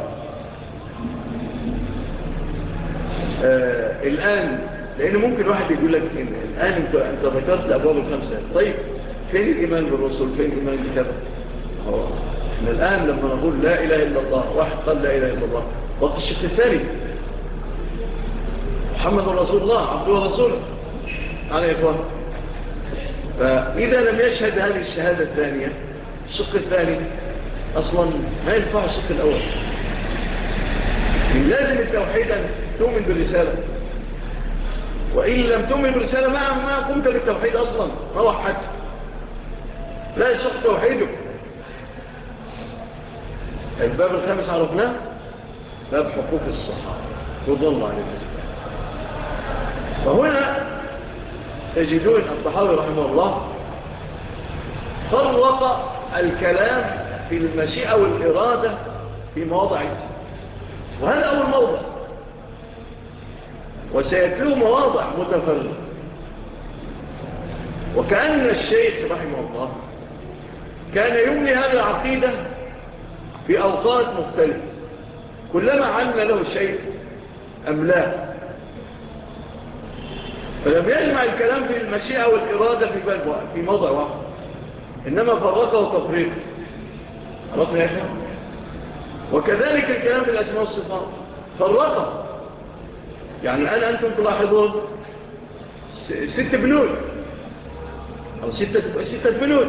[SPEAKER 2] الآن لأن ممكن واحد يقول لك الآن أنت ذكرت الأبواب 5، طيب فين الإيمان بالرسول، فين الإيمان بكذا؟ إحنا الآن لما نقول لا إله إلا الله، واحد قال لا إله إلا الله، وقت الشق الثاني محمد رسول الله عبده ورسوله. أنا يا إخوان، فإذا لم يشهد هذه الشهادة الثانية، الشق الثاني أصلا ما ينفع الشق الأول. لازم التوحيد أن تؤمن بالرسالة، وإن لم تؤمن بالرسالة ما قمت بالتوحيد أصلا، ما وحدت، لا يشق توحيده. الباب الخامس عرفناه، باب حقوق الصحابة رضوان الله عليهم. فهنا تجدون الطحاوي رحمه الله فرق الكلام في المشيئة والإرادة في مواضع، وهذا أول موضع، وسيتلو مواضع متفرقة. وكأن الشيخ رحمه الله كان يملي هذه العقيدة في أوقات مختلفة، كلما علم له شيء أملاه، فلم يجمع الكلام في المشيئة والإرادة في موضع واحد، إنما فرقه تفريق. عرفنا يا أخي؟ وكذلك الكلام في الأسماء والصفات فرقه. يعني الآن أنتم تلاحظون 6 بنود أو 6 بنود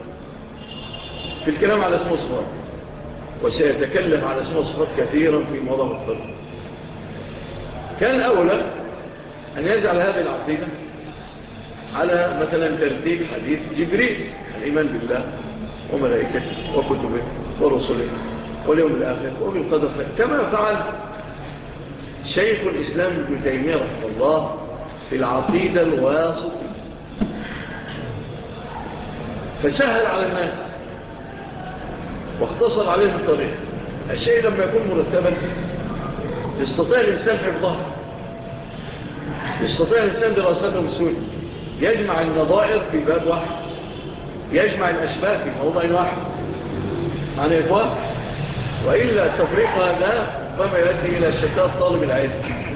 [SPEAKER 2] في الكلام على اسماء والصفات، وسيتكلم على اسماء والصفات كثيرا في موضوع مختلف. كان الأولى أن يجعل هذه العقيدة على مثلا ترتيب حديث جبريل، الإيمان بالله وملائكته وكتبه ورسله واليوم الآخر وبالقدر كما فعل شيخ الإسلام ابن تيمية رحمه الله في العقيدة الواسطية، فسهل على الناس واختصر عليهم الطريق. الشيء لما يكون مرتبا يستطيع الإنسان حفظه، يستطيع الإنسان دراسته بسهولة، يجمع النظائر في باب واحد، يجمع الأشباه في موضع واحد عن إخوان. وإلا التفريق هذا ربما يؤدي إلى شتات طالب العلم،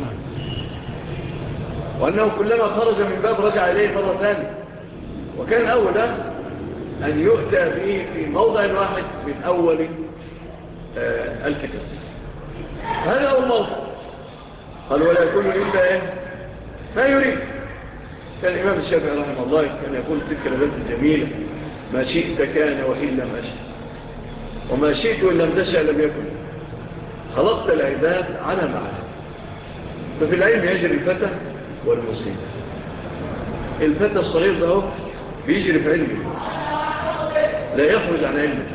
[SPEAKER 2] وأنه كلما خرج من باب رجع إليه مرة ثانية، وكان أولا أن يؤتى به في موضع واحد من أول الكتاب. هذا هو الموضع. قال ولا يكون إلا إيه ما يريد. كان الإمام الشافعي رحمه الله كان يقول تلك البلد الجميلة: ما شئت كان وإن لم أشأ، وما شئت وإن لم تشأ لم يكن، خلقت العباد على معنى. ففي العلم يجري الفتى والمسلم. الفتى الصغير ده بيجري في علمه، لا يخرج عن علمه،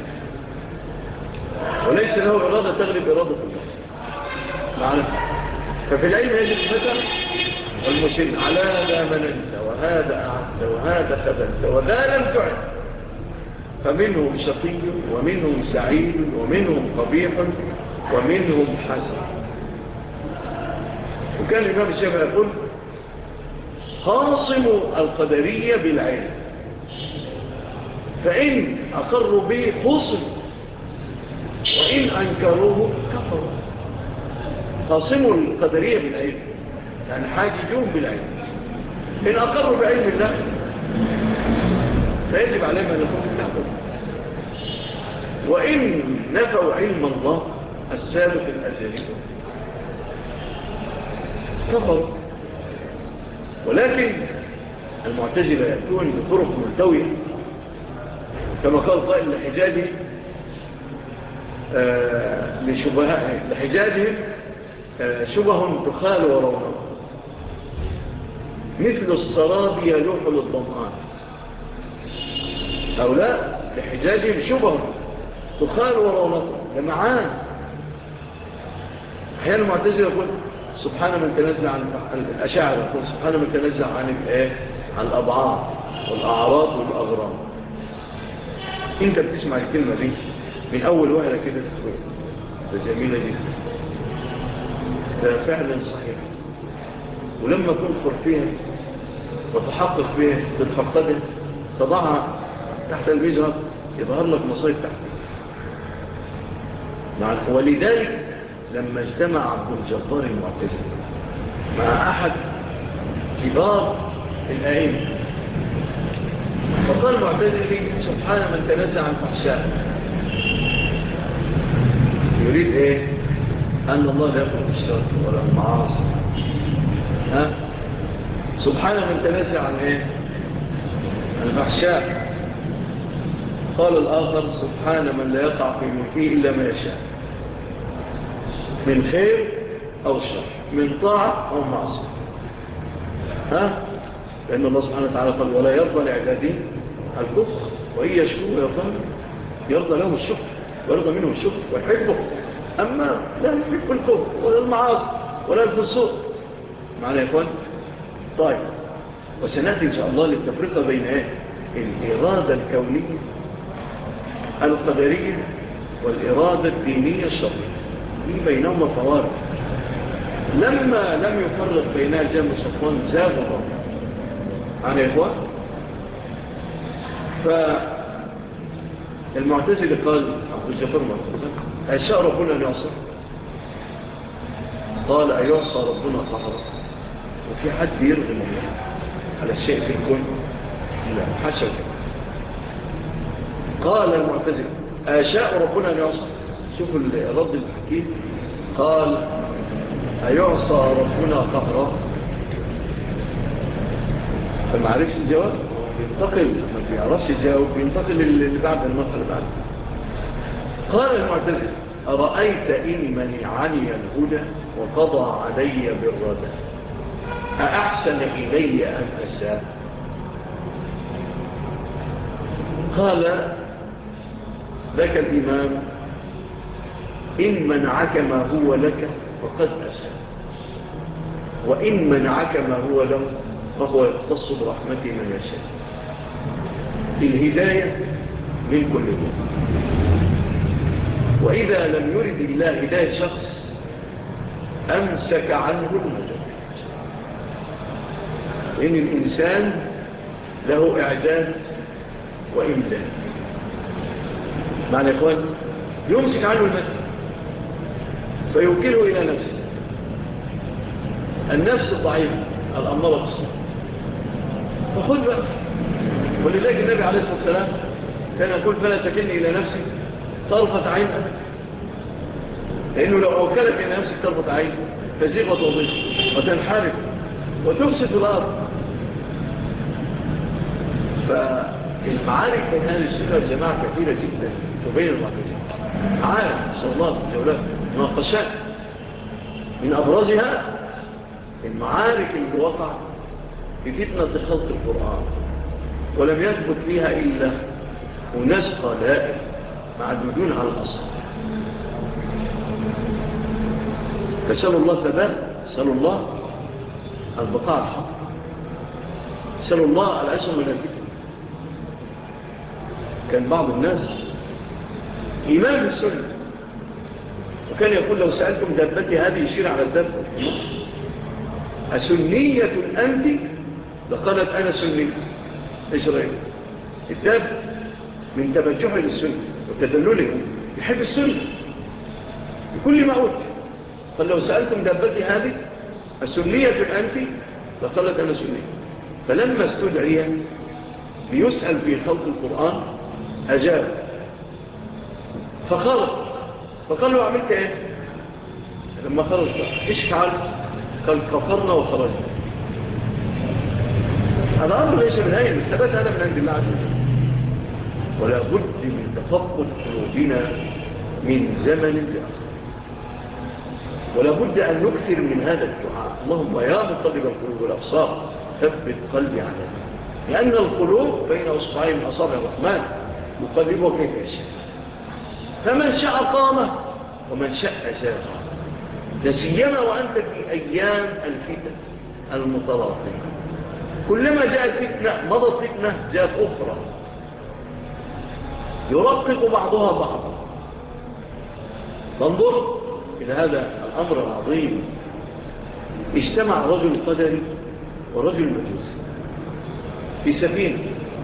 [SPEAKER 2] وليس له إرادة تغلب إرادة الله معنا. ففي العلم يجري الفتى والمسلم: على ذا مننت وهذا أعدت وهذا خذلت وذا لم تعد. فمنهم شقي ومنهم سعيد ومنهم قبيح ومنهم حسن. وكان الإمام الشافعي يقول: خاصموا القدرية بالعلم، فإن أقروا به خصم وإن أنكروه كفروا. خاصموا القدرية بالعلم يعني حاججون بالعلم. إن أقروا بعلم الله فيجب عليهم أن يكون كفروا، وإن نفوا علم الله السابق الأزلي كفروا. ولكن المعتزلة يأتون بطرق ملتوية، كما قال قائل لحجاجهم شبه تخال ورونق، مثل السراب يلوح للضمان. هؤلاء لحجاجهم شبه تخال ورونق، لمعان. أحيانا المعتزلة يقول سبحان من تنزع عن الأشاعرة، يقول سبحان من تنزع عن الأبعاد والأعراض والأغرام. انت بتسمع الكلمة دي من أول وهلة كده تقول ده جميلة جدا، ده فعلا صحيح. ولما تنظر فيها وتحقق فيها تتفقدها تضعها تحت المجرى يظهر لك مصايب تحت. ولذلك لما اجتمع عبد الجبار المعتزلي مع أحد كبار الأئمة فقال المعتزلي سبحان من تنزع عن فحشاء، يريد ايه؟ أن الله لا يقول الشر ولا المعاصي. سبحان من تنزع عن ايه؟ الفحشاء. قال الآخر سبحان من لا يقع في ملكه إلا ما يشاء، من خير أو شر، من طاعة أو معصية. لأن الله سبحانه وتعالى قال ولا يرضى لعباده الكفر وإن يشكوا يرضى لهم الشكر ويرضى منهم الشكر ويحبه. أما لا يحب الكفر ولا المعاصي ولا الفسوق. معنا يا إخوان؟ طيب، وسنأتي إن شاء الله للتفرقة بين الإرادة الكونية القدرية والإرادة الدينية الشرعية، دي بينهما فوارق. لما لم يفرق بينها الجامع صفوان زاد الله. معنا يا إخوان؟ فالمعتزلي قال عبد الجبار المعتزلي أشاء ربنا أن يعصر؟ قال أيعصى ربنا قهرا؟ وفي حد يرغم الله على الشيء في الكون؟ لا، حاشا. قال المعتزلي أشاء ربنا أن يعصر؟ شوفوا الرد الحكيم. قال أيعصى ربنا قهرا؟ فما عرفش الجواب ينتقل، ما بيعرفش الجواب ينتقل اللي بعد المرحلة بعد. قال المعتزلي أرأيت إن منعني الهدى وقضى علي بالردى أأحسن إلي أن أساء؟ قال ذاك الإمام إن منعك ما هو لك فقد أسى، وإن منعك ما هو له فهو يختص برحمته من يشاء. الهداية من كل دون. وإذا لم يرد الله هداية شخص أمسك عنه المجد، لأن الإنسان له إعداد وإمداد. معنى إخوان يمسك عنه المجد فيوكله إلى نفسه، النفس الضعيفة الأمارة بالسوء، فخذ بقى. ولذلك النبي عليه الصلاة والسلام كان يقول فلا تكلني إلى نفسي طرفة عين أبدا، لأنه لو أوكلت إلى نفسك طرفة عين تزيغ وتضيق وتنحرف وتفسد الأرض. فالمعارك بين هذه السنة والجماعة كثيرة جدا تبين المعركة. معارك صلى الله عليه وسلم مناقشات من أبرزها المعارك اللي وقع في فتنة خلق القرآن، ولم يثبت فيها إلا أناس قلائل معدودون على الأصل. فسأل الله ثبات، سأل الله البقاء الحق، سأل الله الأسم من الفتن. كان بعض الناس إيمان بالسنة، وكان يقول لو سألتم دابتي هذه يشير على الدابة أسنية أنت لقالت أنا سنية. إيش رأيك؟ الداب من تبجحه للسنة وتدلله يحب السنة بكل ما أوتي. قال لو سألتم دابتي هذه أسنية أنت لقالت أنا سنية. فلما استدعي ليسأل في خلق القرآن أجاب فقال له عملت إيه؟ لما خرج إيش فعل؟ قال كفرنا وخرجنا. هذا أمر ليس من هين، الثبات هذا من عند الله عز وجل. ولا بد من تفقد قلوبنا من زمن لآخر، ولا بد أن نكثر من هذا الدعاء: اللهم يا مقلب القلوب والأبصار ثبت قلبي على دينك. لأن القلوب بين أصبعين من أصابع الرحمن يقلبه كيف يشاء، فمن شاء قامه ومن شاء زاغه. لا سيما وأنت في أيام الفتن المتلاطمة، كلما جاءت فتنة مضت فتنة جاءت أخرى يرقق بعضها بعضا. فانظر إلى هذا الأمر العظيم. اجتمع رجل قدري ورجل مجوسي في سفينة،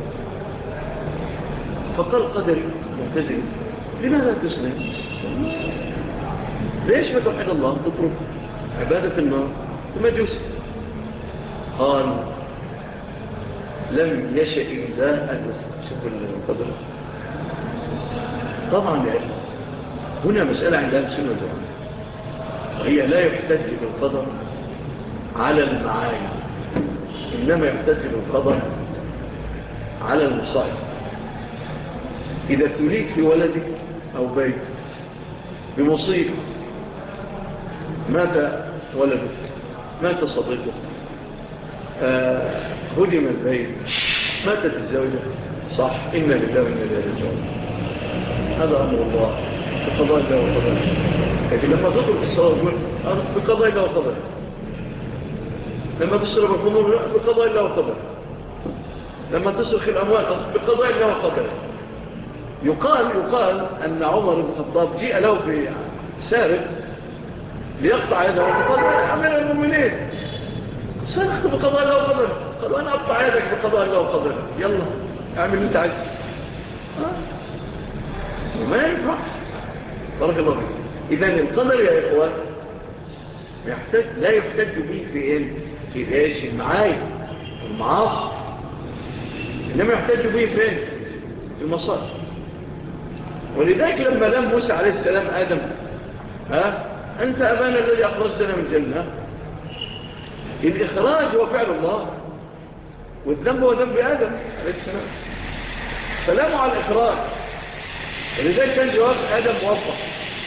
[SPEAKER 2] فقال قدري ملتزم: لماذا تسلم؟ ليش ما توحد الله تترك عبادة النار؟ المجوسي قال: لم يشأ الله أن شكل القدر. طبعا يعني هنا مسألة عند أهل السنة والجماعة، وهي لا يحتج بالقدر على المعاني، إنما يحتج بالقدر على المصائب. إذا تريد في ولدك أو بيت بمصيبة، مات ولدك، مات صديقك، هدم البيت، ماتت الزوجة، صح، إنا لله وإنا إليه راجعون، هذا أمر الله بقضاء الله وقدره. لكن لما تدخل في الصلاة تقول بقضاء الله وقدره، لما تشرب الخمور بقضاء الله وقدره، لما تسرق الأموال بقضاء الله وقدره. يقال أن عمر بن الخطاب جاء له بسارق ليقطع يده، فقال: يا أمير المؤمنين سرقت بقضاء الله وقدره. قالوا: أنا أقطع يدك بقضاء الله وقدره، يلا اعمل اللي انت عايزه. وما ينفع. بارك الله فيك. إذن القدر يا إخوان لا يحتج به في إيش؟ المعايب والمعاصي، إنما يحتج به فين؟ في المصائب. ولذلك لما لم موسى عليه السلام آدم: أنت أبانا الذي أخرجتنا من الجنة. الإخراج هو فعل الله، والذنب هو ذنب آدم عليه السلام، فلاموا على الإخراج. ولذلك كان جواب آدم موفق: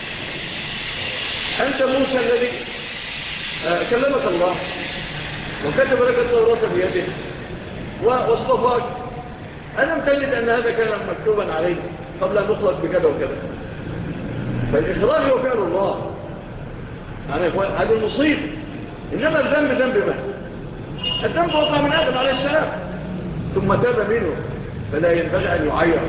[SPEAKER 2] أنت موسى الذي كلمك الله وكتب لك التوراة بيده واصطفاك، ألم تجد أن هذا كان مكتوبا عليه قبل أن نخلق بكذا وكذا. فالإخراج هو فعل الله، يعني هذا المصيب. إنما الذنب ذنب من؟ الذنب وقع من آدم عليه السلام ثم تاب منه، فلا ينبغي أن يعير،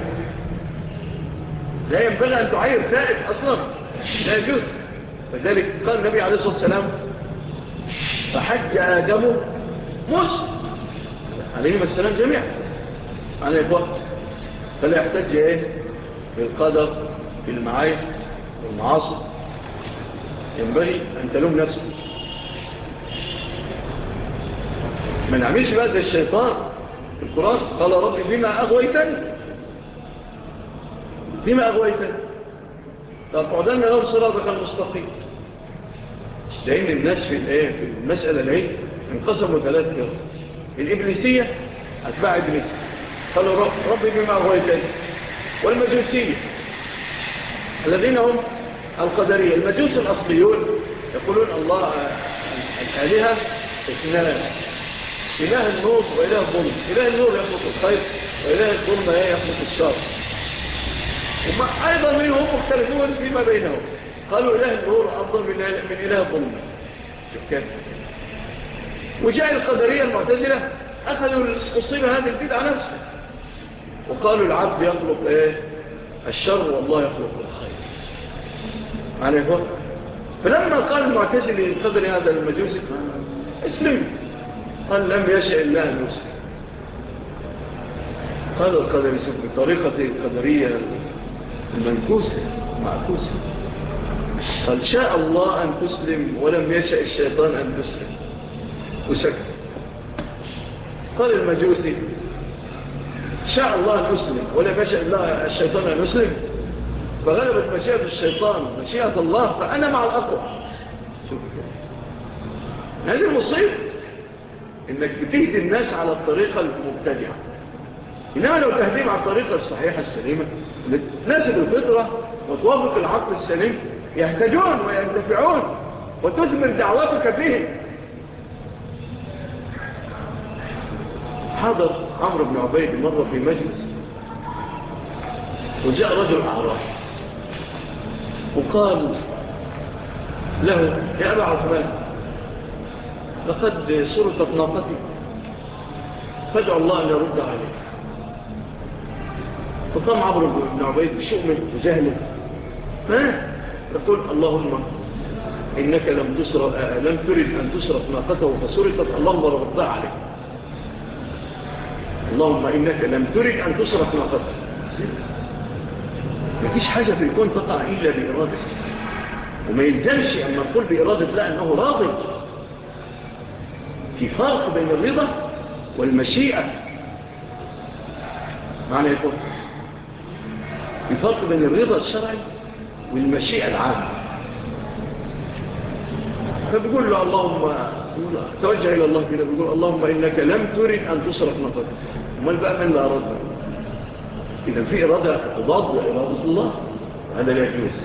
[SPEAKER 2] لا ينبغي أن تعير تائب أصلا، لا يجوز. فذلك قال النبي عليه الصلاة والسلام فحج آدم موسى عليهم السلام جميعا على إخوة، فلا يحتج بالقدر بالمعايب والمعاصي. ينبغي أن تلوم نفسك، ما نعملش بقى زي الشيطان في القرآن. قال ربي بما أغويتني لأقعدن لهم صراطك المستقيم. لأن الناس في المسألة العيد انقسموا 3 فرق. الإبليسية أتباع إبليس قالوا ربي بما أغويتني، والمجوسية الذين هم القدرية. المجوس الأصليون يقولون الله الآلهة 2، إله النور وإله الظلم. إله النور يخلق الخير وإله الظلم يخلق الشر. أيضا منهم مختلفون فيما بينهم، قالوا إله النور أفضل من إله الظلم. شوف كيف. وجاء القدرية المعتزلة أخذوا الصيغة هذه البدعة نفسها وقالوا العبد يخلق الشر والله يخلق الخير. معنى يقول فلما قال المعتزلي القدري هذا المجوسي اسلم، قال لم يشاء الله أن يسلم. قال القدري بطريقة القدرية المنكوسة معكوسة، قال شاء الله أن تسلم ولم يشاء الشيطان أن تسلم وسكت. قال المجوسي شاء الله أن يسلم ولم يشاء الشيطان أن يسلم، فغلبت مشيئة الشيطان مشيئة الله، فأنا مع الأقوى. شوف هذه المصيبة، إنك بتهدي الناس على الطريقة المبتدعة. إنما لو تهديهم على الطريقة الصحيحة السليمة تناسب الفطرة وتوافق العقل السليم، يهتدون وينتفعون وتثمر دعوتك فيهم. حضر عمرو بن عبيد مرة في مجلس، وجاء رجل أعرابي وقال له يا أبا عثمان لقد سرقت ناقتي فادعو الله أن يرد عليه. فقام عمرو بن عبيد بشؤمه وجهله يقول اللهم إنك لم ترد أن تسرق ناقته فسرقت، اللهم ردها عليه. اللهم إنك لم ترد أن تسرق ناقته. ما فيش حاجة في الكون تقع إلا بإرادة، وما يلزمش أن نقول بإرادة لا أنه راضي. في فرق بين الرضا والمشيئة. معنى يقول في فرق بين الرضا الشرعي والمشيئة العامة. فبيقول له اللهم توجه إلى الله كده، بيقول اللهم إنك لم ترد أن تسرق ناقتك. امال بقى من لا أراد؟ إذا في إرادة تضاد وإرادة الله، هذا لا يجوز.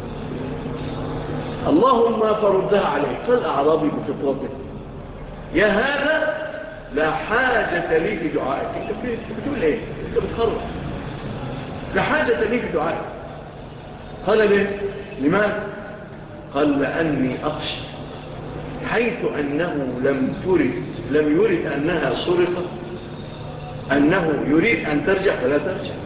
[SPEAKER 2] اللهم فردها عليه. فالأعرابي بفطرته يا هذا لا حاجة لي في دعائك. انت بتقول ايه؟ انت بتخرج. لا حاجة لي في دعائك. قال ليه؟ لماذا؟ قال لأني أخشى حيث أنه لم يرد أنها سرقت، أنه يريد أن ترجع فلا ترجع.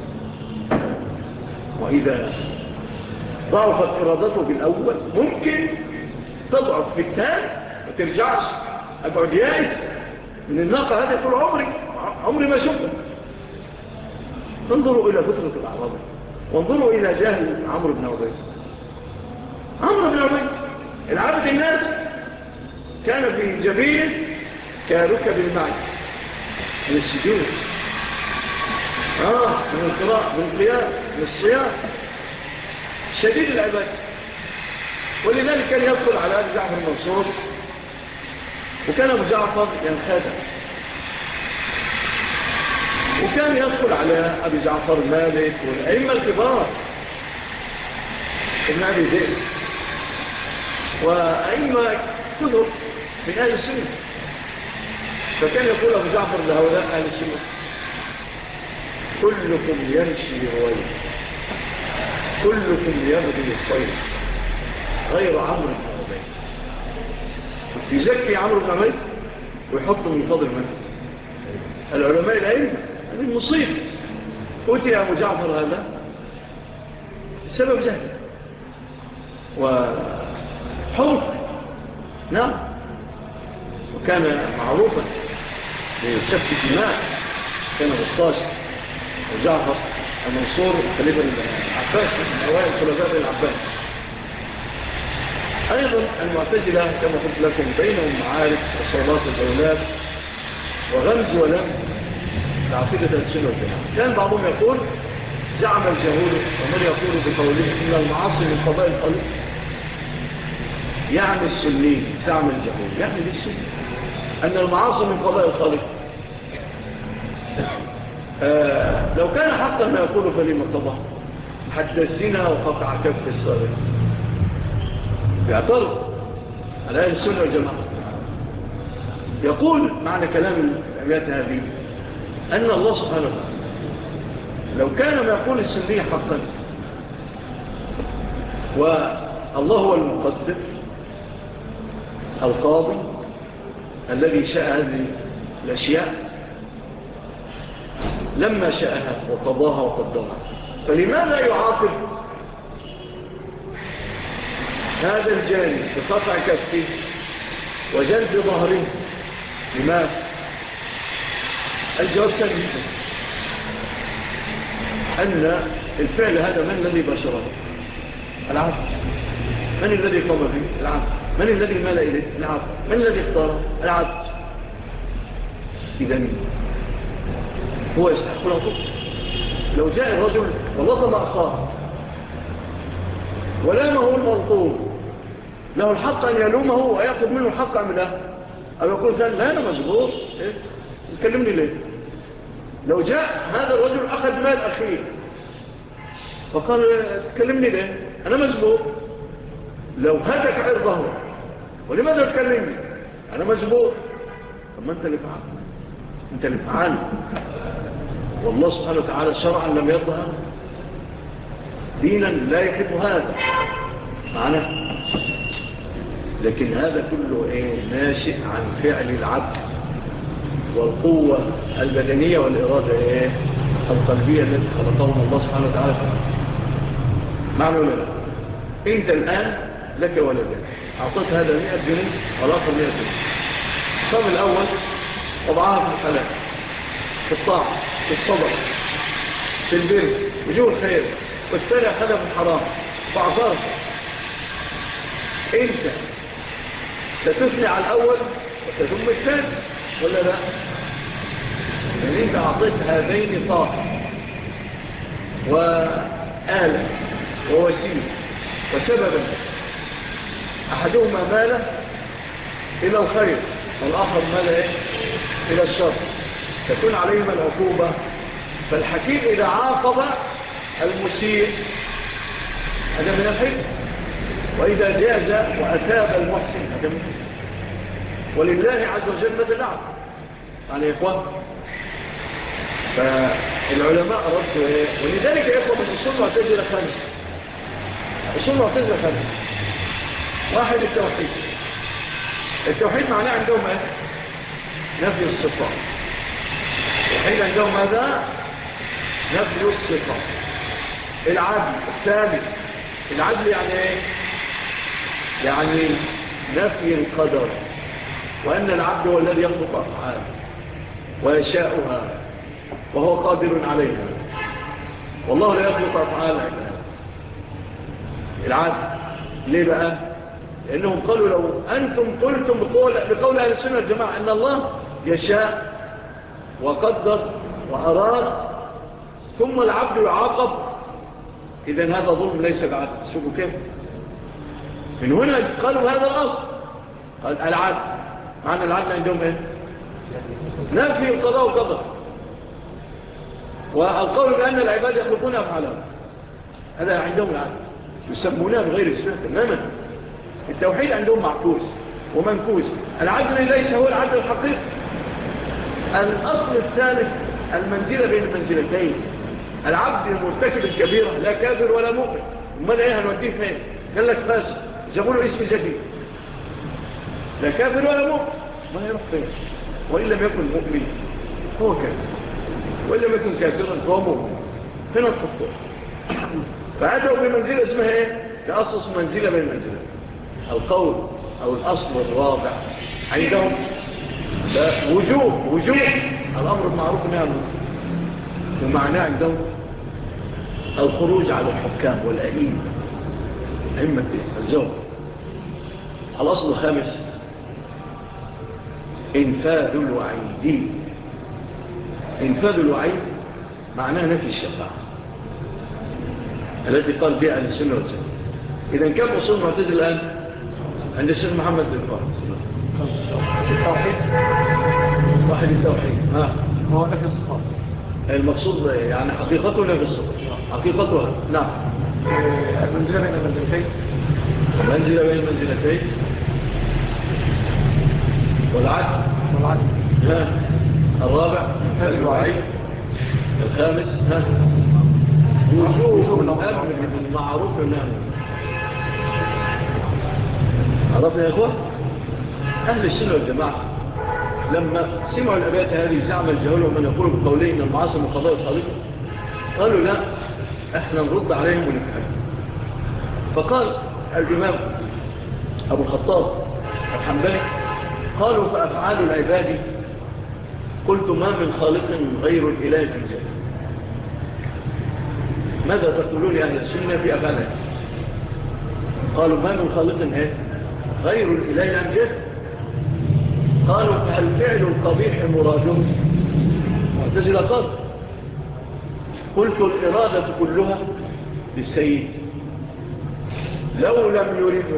[SPEAKER 2] وإذا ضعفت إرادته بالأول ممكن تضعف في الثاني ما ترجعش. أقعد يائس من الناقة هذا طول عمري ما شفته. انظروا إلى فطرة الأعراب، وانظروا إلى جهل عمرو بن عبيد. عمرو بن عبيد العبد الناس كان في جبين كركب المعي من السجود، من القراء، من القيام، من الصيام، شديد العبادة. ولذلك كان يدخل على أبي جعفر المنصور، وكان أبو جعفر ينخدع، وكان يدخل على أبي جعفر مالك والأئمة الكبار ابن أبي ذئب وأئمة كثر من أهل السنة. فكان يقول أبو جعفر لهؤلاء أهل السنة كلكم يمشي رويه كلكم يبغي الخير غير عمرو بن عبيد. يزكي عمرو بن عبيد ويحطه من فضل من العلماء العلم. هذه المصيبة. أتي أبو جعفر هذا سبب جهل وحرق. نعم. وكان معروفا بسفك الدماء، كان غطاش وجعفر المنصور خليفة العباس من أوائل خلفاء العباس. أيضا المعتزلة كما قلت لكم بينهم معارك وصولات الأولاد وغمز ولمز لعقيدة السنة والجماعة. كان بعضهم يقول زعم الجهول، ومن يقول بقوله إن المعاصي من قضاء الخلق. يعني السنين زعم الجهول يعني للسنة أن المعاصي من قضاء الخلق. لو كان حقا ما يقول فلما قضى حتى الزنا وقطع كف السارق. يعترض على أهل السنة والجماعة. يقول معنى كلام الأبيات هذه أن الله سبحانه وتعالى لو كان ما يقول السنية حقا، والله هو المقدر القاضي الذي شاء هذه الأشياء لما شاءها وقضاها وقدرها، فلماذا يعاقب هذا الجانب بقطع كفه وجلد ظهره؟ لماذا؟ الجواب سهل أن الفعل هذا من الذي بشره؟ العبد. من الذي قام به؟ العبد. من الذي مال إليه؟ العبد. من الذي اختاره؟ العبد. إذن هو يستحق العقوبة. لو جاء الرجل ولطم أخاه ولامه الملطوم، له الحق أن يلومه ويأخذ منه الحق أم لا؟ أو يقول لا أنا مجبور، تكلمني ليه؟ لو جاء هذا الرجل أخذ مال أخيه فقال تكلمني ليه؟ أنا مجبور. لو هدك عرضه ولماذا تكلمني؟ أنا مجبور. طب ما أنت اللي فعل، أنت اللي فعل. والله سبحانه وتعالى شرعا لم يظهر دينا لا يحب هذا معنا. لكن هذا كله ناشئ عن فعل العبد والقوة البدنية والإرادة القلبية التي خلقهم الله سبحانه وتعالى. معنى ولا لا؟ انت الآن لك ولدك، أعطيت هذا 100 جنيه والآخر 100 جنيه. الصف الأول وضعها في الحلال، في الطاعة، في الصبر، في البر، وجوه الخير، والثاني أخذها في الحرام فأعطاك. انت ستثني على الأول وتذم الثاني ولا لا؟ يعني انت أعطيت هذين طاقة وآلة ووسيلة وسببا، أحدهما مال إلى الخير والآخر مال إلى الشر، تكون عليهما العقوبة. فالحكيم إذا عاقب المسيء هذا من الحكم، وإذا جاز وأتاب المحسن هذا من الحكم. ولله عز وجل ماذا نعم يعني يا إخوان. فالعلماء ردوا ولذلك يا إخوان الأصول معتزلة خمسة. أصول معتزلة خمسة. واحد التوحيد. التوحيد معناه عندهم نفي الصفات. التوحيد عندهم ماذا؟ نفي الصفات. العدل الثالث. العدل يعني ايه؟ يعني نفي القدر، وأن العبد هو الذي يخلق أفعاله ويشاؤها وهو قادر عليها، والله لا يخلق أفعاله. العدل ليه بقى؟ لأنهم قالوا لو أنتم قلتم بقول أهل السنة والجماعة أن الله يشاء وقدر وأراد ثم العبد يعاقب، إذن هذا ظلم ليس بعدل. شوفوا كيف من هنا قالوا هذا الأصل. قال العدل، معنى العدل عندهم ايه؟ نفي القضاء والقدر، والقول بأن العباد يخلقون أفعالهم، هذا عندهم العدل، يسمونها بغير اسمه تماما. التوحيد عندهم معكوس ومنكوس. العدل ليس هو العدل الحقيقي. الأصل الثالث المنزلة بين المنزلتين، العبد المرتكب الكبيرة لا كافر ولا مؤمن، امال ايه هنوديه فين؟ قال لك فاسق، جابوا له اسم جديد، لا كافر ولا مؤمن، ما يروح فين؟ وإن لم يكن مؤمن هو كافر، وإن لم يكن كافرا فهو مؤمن. هنا الخطوة. فأتوا بمنزلة اسمها ايه؟ تأسس منزلة بين منزلة. القول أو الأصل الواضع عندهم وجوب الأمر المعروف والنهي عن المنكر، ومعناه عندهم الخروج على الحكام والأئمة، أئمة الزوج. الأصل الخامس إنفاذ الوعيد. إنفاذ الوعيد معناه نفي الشفاعة التي قال بها أهل السنة والجماعة. إذا كم أصول معتزلة الآن عند الشيخ محمد بن فارس؟
[SPEAKER 4] التوحيد،
[SPEAKER 2] واحد التوحيد
[SPEAKER 4] هو نفي الصفات.
[SPEAKER 2] المقصود يعني حقيقته نفي الصفات، حقيقتها نعم.
[SPEAKER 4] المنزلة بين المنزلتين،
[SPEAKER 2] منزلة بين المنزلتين، والعدل الرابع الوعيد، الخامس وجوب الأمر بالمعروف والنهي. عرفنا يا اخوة؟ أهل السنة والجماعة لما سمعوا الأبيات هذه زعم الجهول ومن يقول بقوله إن المعاصي من قضاء الخالق، قالوا لا، احنا نرد عليهم ونفهم. فقال الإمام أبو الخطاب الحنبلي قالوا فأفعال العباد قلت ما من خالق غير الإله في الجنة. ماذا تقولون أهل السنة في أفعالها؟ قالوا ما من خالق غير الإله في الجنة. قالوا فهل فعل القبيح مراده؟ معتزلة قال قلت الإرادة كلها للسيد، لو لم يرد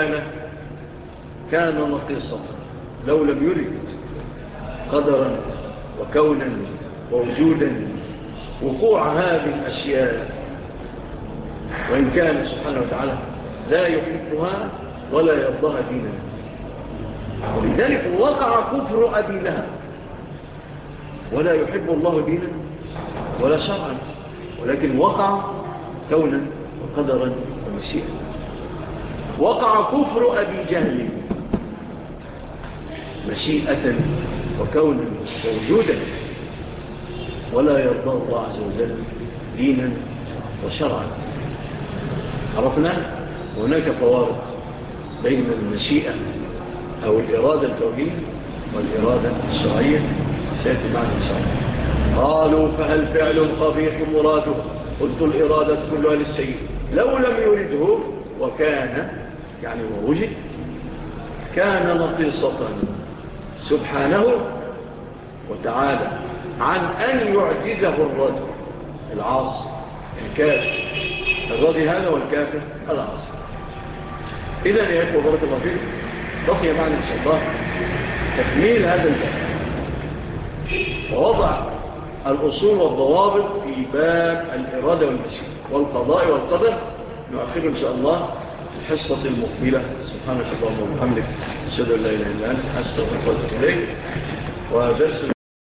[SPEAKER 2] كان نقيصا، لو لم يرد قدرا وكونا ووجودا وقوع هذه الأشياء، وإن كان سبحانه وتعالى لا يحبها ولا يرضاها دينا. ولذلك وقع كفر أبي لهب، ولا يحب الله دينا ولا شرعا، ولكن وقع كونا وقدرا ومشيئا. وقع كفر أبي جهل مشيئة وكونا ووجودا، ولا يرضى الله عز وجل دينا وشرعا. عرفنا هناك فوارق بين المشيئة أو الإرادة الكونية والإرادة الشرعية، سيأتي معنا إن شاء الله. قالوا فهل فعل قبيح مراده؟ قلت الإرادة كلها للسيد، لو لم يرده وكان يعني ووجد كان نقيصة سبحانه وتعالى عن أن يعجزه الرجل العاصي الكافر، الرجل هذا والكافر العاصي. إذن يا أخوة بارك الله فيكم، بقي معنا إن شاء الله تكميل هذا الباب ووضع الأصول والضوابط في باب الإرادة والمشيئة والقضاء والقدر. نؤخر إن شاء الله الحصة المقبلة. سبحانك اللهم وبحمدك، أشهد أن لا إله إلا أنت، أستغفرك وأتوب إليك. ودرس